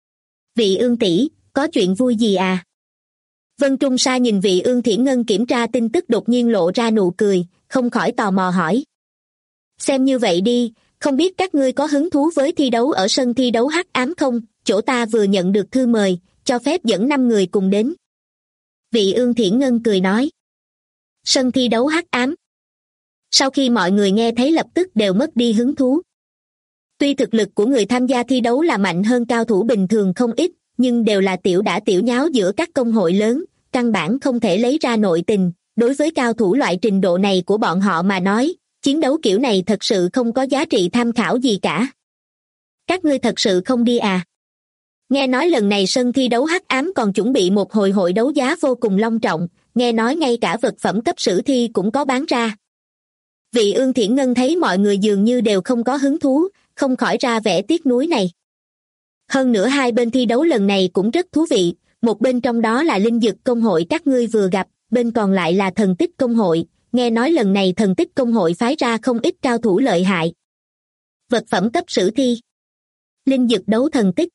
Vị Ương tỷ, có chuyện vui gì à? Vân Trung Sa nhìn vị Ương Thiển Ngân kiểm tra tin tức đột nhiên lộ ra nụ cười, không khỏi tò mò hỏi. Xem như vậy đi, không biết các ngươi có hứng thú với thi đấu ở sân thi đấu hắc ám không? Chỗ ta vừa nhận được thư mời, cho phép dẫn 5 người cùng đến. Vị Ương Thiển Ngân cười nói. Sân thi đấu hắc ám. Sau khi mọi người nghe thấy lập tức đều mất đi hứng thú. Tuy thực lực của người tham gia thi đấu là mạnh hơn cao thủ bình thường không ít, nhưng đều là tiểu đả tiểu nháo giữa các công hội lớn, căn bản không thể lấy ra nội tình. Đối với cao thủ loại trình độ này của bọn họ mà nói, chiến đấu kiểu này thật sự không có giá trị tham khảo gì cả. Các ngươi thật sự không đi à? Nghe nói lần này sân thi đấu hắc ám còn chuẩn bị một hồi hội đấu giá vô cùng long trọng, nghe nói ngay cả vật phẩm cấp sử thi cũng có bán ra. Vị Ương Thiển Ngân thấy mọi người dường như đều không có hứng thú, không khỏi ra vẻ tiếc nuối này. Hơn nữa hai bên thi đấu lần này cũng rất thú vị, một bên trong đó là Linh Dực Công hội các ngươi vừa gặp, bên còn lại là Thần Tích Công hội, nghe nói lần này Thần Tích Công hội phái ra không ít cao thủ lợi hại. Vật phẩm cấp sử thi. Linh Dực đấu thần tích.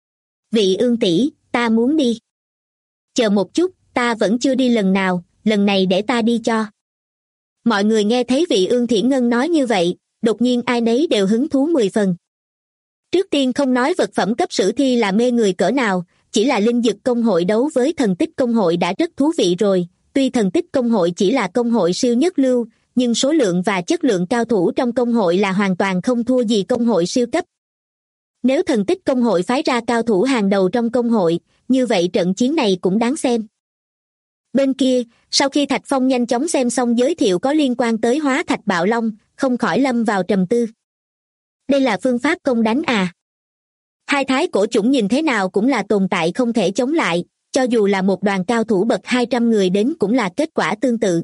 Vị Ương tỷ, ta muốn đi. Chờ một chút, ta vẫn chưa đi lần nào, lần này để ta đi cho. Mọi người nghe thấy vị Ương Thiển Ngân nói như vậy, đột nhiên ai nấy đều hứng thú 10 phần. Trước tiên không nói vật phẩm cấp sử thi là mê người cỡ nào, chỉ là Linh Dực Công hội đấu với Thần Tích Công hội đã rất thú vị rồi. Tuy Thần Tích Công hội chỉ là công hội siêu nhất lưu, nhưng số lượng và chất lượng cao thủ trong công hội là hoàn toàn không thua gì công hội siêu cấp. Nếu Thần Tích Công hội phái ra cao thủ hàng đầu trong công hội, như vậy trận chiến này cũng đáng xem. Bên kia, sau khi Thạch Phong nhanh chóng xem xong giới thiệu có liên quan tới Hóa Thạch Bạo Long, không khỏi lâm vào trầm tư. Đây là phương pháp công đánh à? Hai thái cổ chủng nhìn thế nào cũng là tồn tại không thể chống lại, cho dù là một đoàn cao thủ bậc 200 người đến cũng là kết quả tương tự.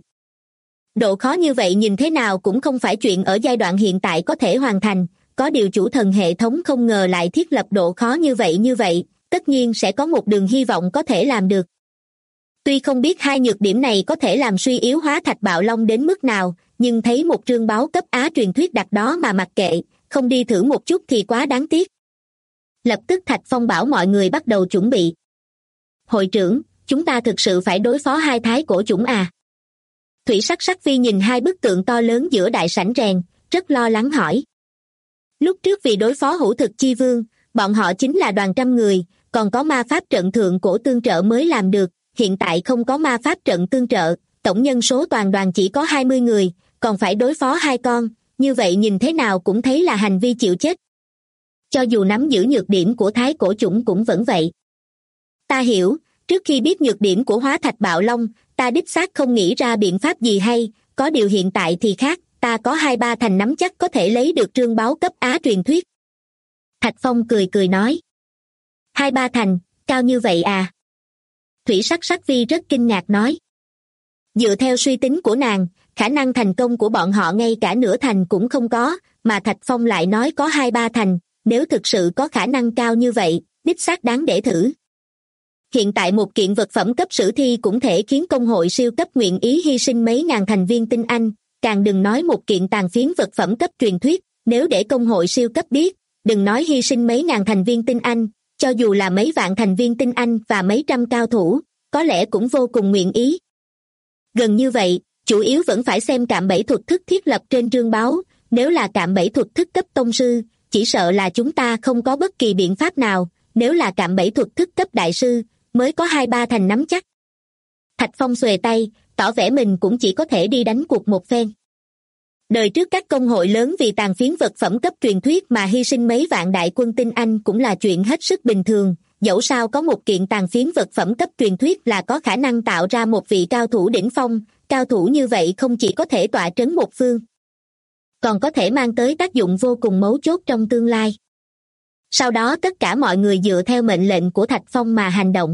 Độ khó như vậy nhìn thế nào cũng không phải chuyện ở giai đoạn hiện tại có thể hoàn thành, có điều chủ thần hệ thống không ngờ lại thiết lập độ khó như vậy, tất nhiên sẽ có một đường hy vọng có thể làm được. Tuy không biết hai nhược điểm này có thể làm suy yếu hóa thạch bạo long đến mức nào, nhưng thấy một trương báo cấp Á truyền thuyết đặt đó mà mặc kệ, không đi thử một chút thì quá đáng tiếc. Lập tức Thạch Phong bảo mọi người bắt đầu chuẩn bị. Hội trưởng, chúng ta thực sự phải đối phó hai thái cổ chủng à? Thủy Sắc Sắc Vi nhìn hai bức tượng to lớn giữa đại sảnh rèn, rất lo lắng hỏi. Lúc trước vì đối phó Hữu Thực Chi Vương, bọn họ chính là đoàn trăm người, còn có ma pháp trận thượng cổ tương trợ mới làm được, hiện tại không có ma pháp trận tương trợ, tổng nhân số toàn đoàn chỉ có 20 người, còn phải đối phó hai con, như vậy nhìn thế nào cũng thấy là hành vi chịu chết. Cho dù nắm giữ nhược điểm của thái cổ chủng cũng vẫn vậy. Ta hiểu, trước khi biết nhược điểm của hóa thạch bạo long, ta đích xác không nghĩ ra biện pháp gì hay, có điều hiện tại thì khác, ta có 2-3 thành nắm chắc có thể lấy được trương báo cấp Á truyền thuyết. Thạch Phong cười nói. 2-3 thành, cao như vậy à? Thủy Sắc Sắc Vi rất kinh ngạc nói. Dựa theo suy tính của nàng, khả năng thành công của bọn họ ngay cả nửa thành cũng không có, mà Thạch Phong lại nói có 2-3 thành, nếu thực sự có khả năng cao như vậy, đích xác đáng để thử. Hiện tại một kiện vật phẩm cấp sử thi cũng thể khiến công hội siêu cấp nguyện ý hy sinh mấy ngàn thành viên tinh anh, càng đừng nói một kiện tàn phiến vật phẩm cấp truyền thuyết, nếu để công hội siêu cấp biết, đừng nói hy sinh mấy ngàn thành viên tinh anh, cho dù là mấy vạn thành viên tinh anh và mấy trăm cao thủ, có lẽ cũng vô cùng nguyện ý. Gần như vậy, chủ yếu vẫn phải xem cạm bẫy thuật thức thiết lập trên trương báo, nếu là cạm bẫy thuật thức cấp tông sư, chỉ sợ là chúng ta không có bất kỳ biện pháp nào, nếu là cạm bẫy thuật thức cấp đại sư, mới có 2-3 thành nắm chắc. Thạch Phong xuề tay, tỏ vẻ mình cũng chỉ có thể đi đánh cuộc một phen. Đời trước các công hội lớn vì tàn phiến vật phẩm cấp truyền thuyết mà hy sinh mấy vạn đại quân tinh anh cũng là chuyện hết sức bình thường, dẫu sao có một kiện tàn phiến vật phẩm cấp truyền thuyết là có khả năng tạo ra một vị cao thủ đỉnh phong, cao thủ như vậy không chỉ có thể tọa trấn một phương, còn có thể mang tới tác dụng vô cùng mấu chốt trong tương lai. Sau đó tất cả mọi người dựa theo mệnh lệnh của Thạch Phong mà hành động.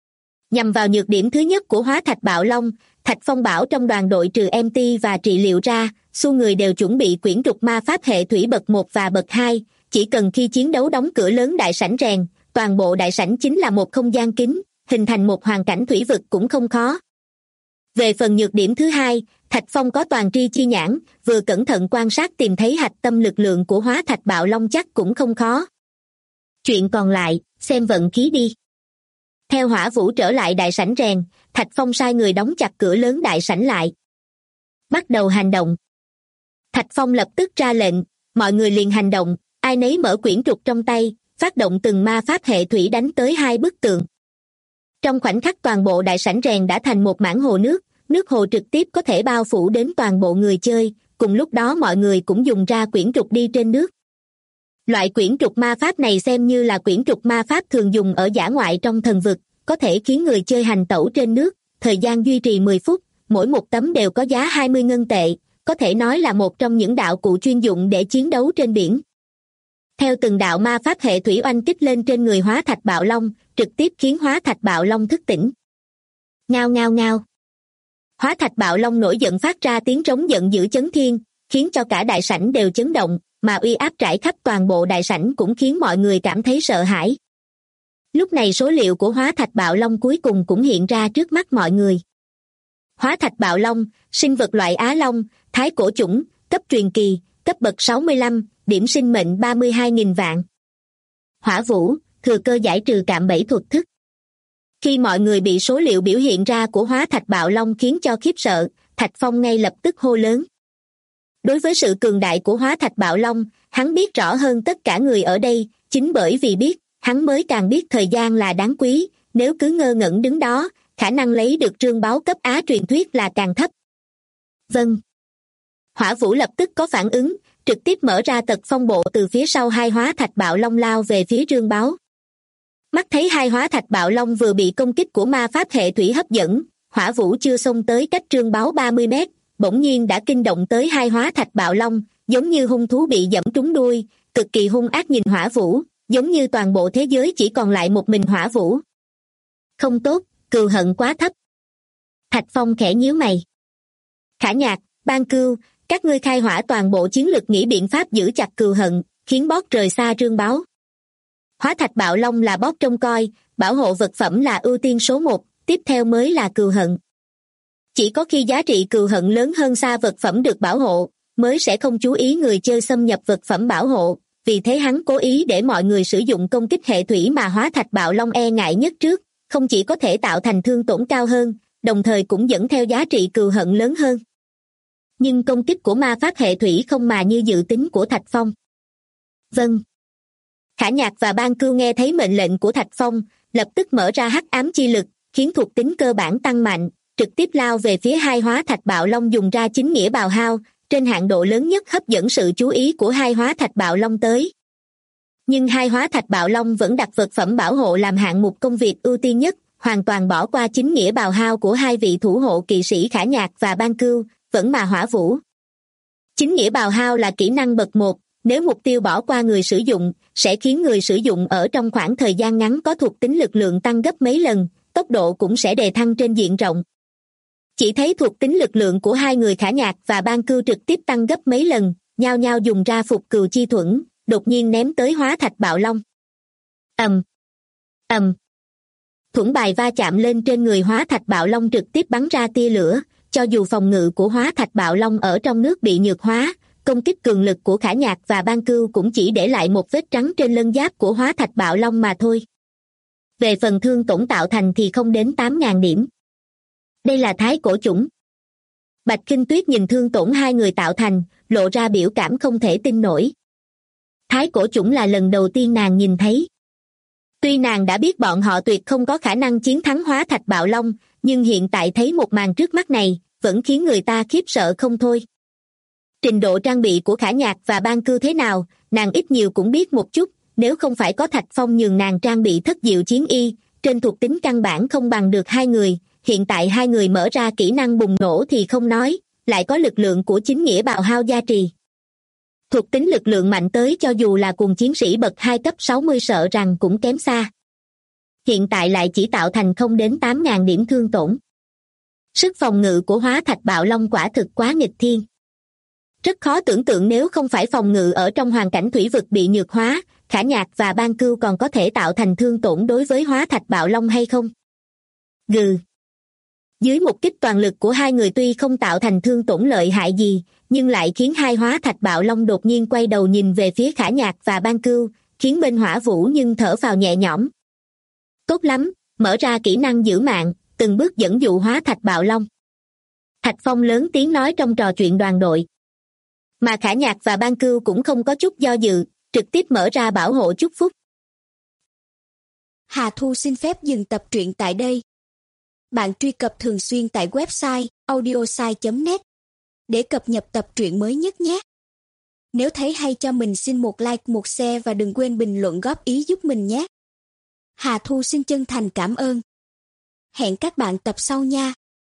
Nhằm vào nhược điểm thứ nhất của hóa thạch bạo long, Thạch Phong bảo trong đoàn đội trừ MT và trị liệu ra, xu người đều chuẩn bị quyển trục ma pháp hệ thủy bậc 1 và bậc 2, chỉ cần khi chiến đấu đóng cửa lớn đại sảnh rèn, toàn bộ đại sảnh chính là một không gian kín, hình thành một hoàn cảnh thủy vực cũng không khó. Về phần nhược điểm thứ hai, Thạch Phong có toàn tri chi nhãn, vừa cẩn thận quan sát tìm thấy hạch tâm lực lượng của hóa thạch bạo long chắc cũng không khó. Chuyện còn lại, xem vận khí đi. Theo Hỏa Vũ trở lại đại sảnh rèn, Thạch Phong sai người đóng chặt cửa lớn đại sảnh lại. Bắt đầu hành động. Thạch Phong lập tức ra lệnh, mọi người liền hành động, ai nấy mở quyển trục trong tay, phát động từng ma pháp hệ thủy đánh tới hai bức tường. Trong khoảnh khắc toàn bộ đại sảnh rèn đã thành một mảng hồ nước, nước hồ trực tiếp có thể bao phủ đến toàn bộ người chơi, cùng lúc đó mọi người cũng dùng ra quyển trục đi trên nước. Loại quyển trục ma pháp này xem như là quyển trục ma pháp thường dùng ở dã ngoại trong thần vực, có thể khiến người chơi hành tẩu trên nước, thời gian duy trì 10 phút, mỗi một tấm đều có giá 20 ngân tệ, có thể nói là một trong những đạo cụ chuyên dụng để chiến đấu trên biển. Theo từng đạo ma pháp hệ thủy oanh kích lên trên người hóa thạch bạo long, trực tiếp khiến hóa thạch bạo long thức tỉnh. Ngao ngao ngao. Hóa thạch bạo long nổi giận phát ra tiếng trống giận dữ chấn thiên, khiến cho cả đại sảnh đều chấn động, mà uy áp trải khắp toàn bộ đại sảnh cũng khiến mọi người cảm thấy sợ hãi. Lúc này số liệu của hóa thạch bạo long cuối cùng cũng hiện ra trước mắt mọi người. Hóa thạch bạo long, sinh vật loại Á Long, thái cổ chủng, cấp truyền kỳ, cấp bậc 65, điểm sinh mệnh 32.000 vạn. Hỏa Vũ, thừa cơ giải trừ cạm bẫy thuật thức. Khi mọi người bị số liệu biểu hiện ra của hóa thạch bạo long khiến cho khiếp sợ, Thạch Phong ngay lập tức hô lớn. Đối với sự cường đại của hóa thạch bạo long, hắn biết rõ hơn tất cả người ở đây, chính bởi vì biết, hắn mới càng biết thời gian là đáng quý, nếu cứ ngơ ngẩn đứng đó, khả năng lấy được trương báo cấp Á truyền thuyết là càng thấp. Vâng. Hỏa Vũ lập tức có phản ứng, trực tiếp mở ra tật phong bộ từ phía sau hai hóa thạch bạo long lao về phía trương báo. Mắt thấy hai hóa thạch bạo long vừa bị công kích của ma pháp hệ thủy hấp dẫn, Hỏa Vũ chưa xông tới cách trương báo 30 mét, bỗng nhiên đã kinh động tới hai hóa thạch bạo long, giống như hung thú bị giẫm trúng đuôi, cực kỳ hung ác nhìn Hỏa Vũ, giống như toàn bộ thế giới chỉ còn lại một mình Hỏa Vũ. Không tốt, cừu hận quá thấp. Thạch Phong khẽ nhíu mày. Khả Nhạc, Ban Cưu, các ngươi khai hỏa toàn bộ chiến lực, nghĩ biện pháp giữ chặt cừu hận, khiến boss rời xa Trương Báo. Hóa Thạch Bạo Long là boss trông coi, bảo hộ vật phẩm là ưu tiên số 1, tiếp theo mới là cừu hận. Chỉ có khi giá trị cừu hận lớn hơn xa vật phẩm được bảo hộ, mới sẽ không chú ý người chơi xâm nhập vật phẩm bảo hộ, vì thế hắn cố ý để mọi người sử dụng công kích hệ thủy mà Hóa Thạch Bạo Long e ngại nhất trước, không chỉ có thể tạo thành thương tổn cao hơn, đồng thời cũng dẫn theo giá trị cừu hận lớn hơn. Nhưng công kích của ma pháp hệ thủy không mà như dự tính của Thạch Phong. Vâng. Khả Nhạc và Ban Cưu nghe thấy mệnh lệnh của Thạch Phong, lập tức mở ra hắc ám chi lực, khiến thuộc tính cơ bản tăng mạnh, trực tiếp lao về phía hai Hóa Thạch Bạo Long, dùng ra chính nghĩa bào hao, trên hạn độ lớn nhất hấp dẫn sự chú ý của hai Hóa Thạch Bạo Long tới. Nhưng hai Hóa Thạch Bạo Long vẫn đặt vật phẩm bảo hộ làm hạng mục công việc ưu tiên nhất, hoàn toàn bỏ qua chính nghĩa bào hao của hai vị thủ hộ kỵ sĩ Khả Nhạc và Ban Cưu, vẫn mà Hỏa Vũ. Chính nghĩa bào hao là kỹ năng bậc 1, nếu mục tiêu bỏ qua người sử dụng, sẽ khiến người sử dụng ở trong khoảng thời gian ngắn có thuộc tính lực lượng tăng gấp mấy lần, tốc độ cũng sẽ đề thăng trên diện rộng. Chỉ thấy thuộc tính lực lượng của hai người Khả Nhạc và Ban Cưu trực tiếp tăng gấp mấy lần, nhao nhao dùng ra phục cừu chi thuẫn, đột nhiên ném tới Hóa Thạch Bạo Long. Thuẫn bài va chạm lên trên người Hóa Thạch Bạo Long, trực tiếp bắn ra tia lửa, cho dù phòng ngự của Hóa Thạch Bạo Long ở trong nước bị nhược hóa, công kích cường lực của Khả Nhạc và Ban Cưu cũng chỉ để lại một vết trắng trên lân giáp của Hóa Thạch Bạo Long mà thôi. Về phần thương tổn tạo thành thì không đến 8.000 điểm. Đây là thái cổ chủng. Bạch Kinh Tuyết nhìn thương tổn hai người tạo thành, lộ ra biểu cảm không thể tin nổi. Thái cổ chủng là lần đầu tiên nàng nhìn thấy. Tuy nàng đã biết bọn họ tuyệt không có khả năng chiến thắng Hóa Thạch Bạo Long, nhưng hiện tại thấy một màn trước mắt này, vẫn khiến người ta khiếp sợ không thôi. Trình độ trang bị của Khả Nhạc và Ban Cưu thế nào, nàng ít nhiều cũng biết một chút, nếu không phải có Thạch Phong nhường nàng trang bị thất diệu chiến y, trên thuộc tính căn bản không bằng được hai người, hiện tại hai người mở ra kỹ năng bùng nổ thì không nói, lại có lực lượng của chính nghĩa bào hao gia trì. Thuộc tính lực lượng mạnh tới cho dù là cùng chiến sĩ bậc 2 cấp 60 sợ rằng cũng kém xa. Hiện tại lại chỉ tạo thành không đến 8.000 điểm thương tổn. Sức phòng ngự của Hóa Thạch Bạo Long quả thực quá nghịch thiên. Rất khó tưởng tượng nếu không phải phòng ngự ở trong hoàn cảnh thủy vực bị nhược hóa, Khả Nhạc và Ban Cưu còn có thể tạo thành thương tổn đối với Hóa Thạch Bạo Long hay không. Gừ. Dưới một kích toàn lực của hai người tuy không tạo thành thương tổn lợi hại gì, nhưng lại khiến hai Hóa Thạch Bạo Long đột nhiên quay đầu nhìn về phía Khả Nhạc và Ban Cưu, khiến bên Hỏa Vũ nhưng thở phào nhẹ nhõm. Tốt lắm, mở ra kỹ năng giữ mạng, từng bước dẫn dụ Hóa Thạch Bạo Long. Thạch Phong lớn tiếng nói trong trò chuyện đoàn đội. Mà Khả Nhạc và Ban Cưu cũng không có chút do dự, trực tiếp mở ra bảo hộ chúc phúc. Hà Thu xin phép dừng tập truyện tại đây. Bạn truy cập thường xuyên tại website audiosai.net để cập nhật tập truyện mới nhất nhé. Nếu thấy hay cho mình xin một like, một share và đừng quên bình luận góp ý giúp mình nhé. Hà Thu xin chân thành cảm ơn. Hẹn các bạn tập sau nha.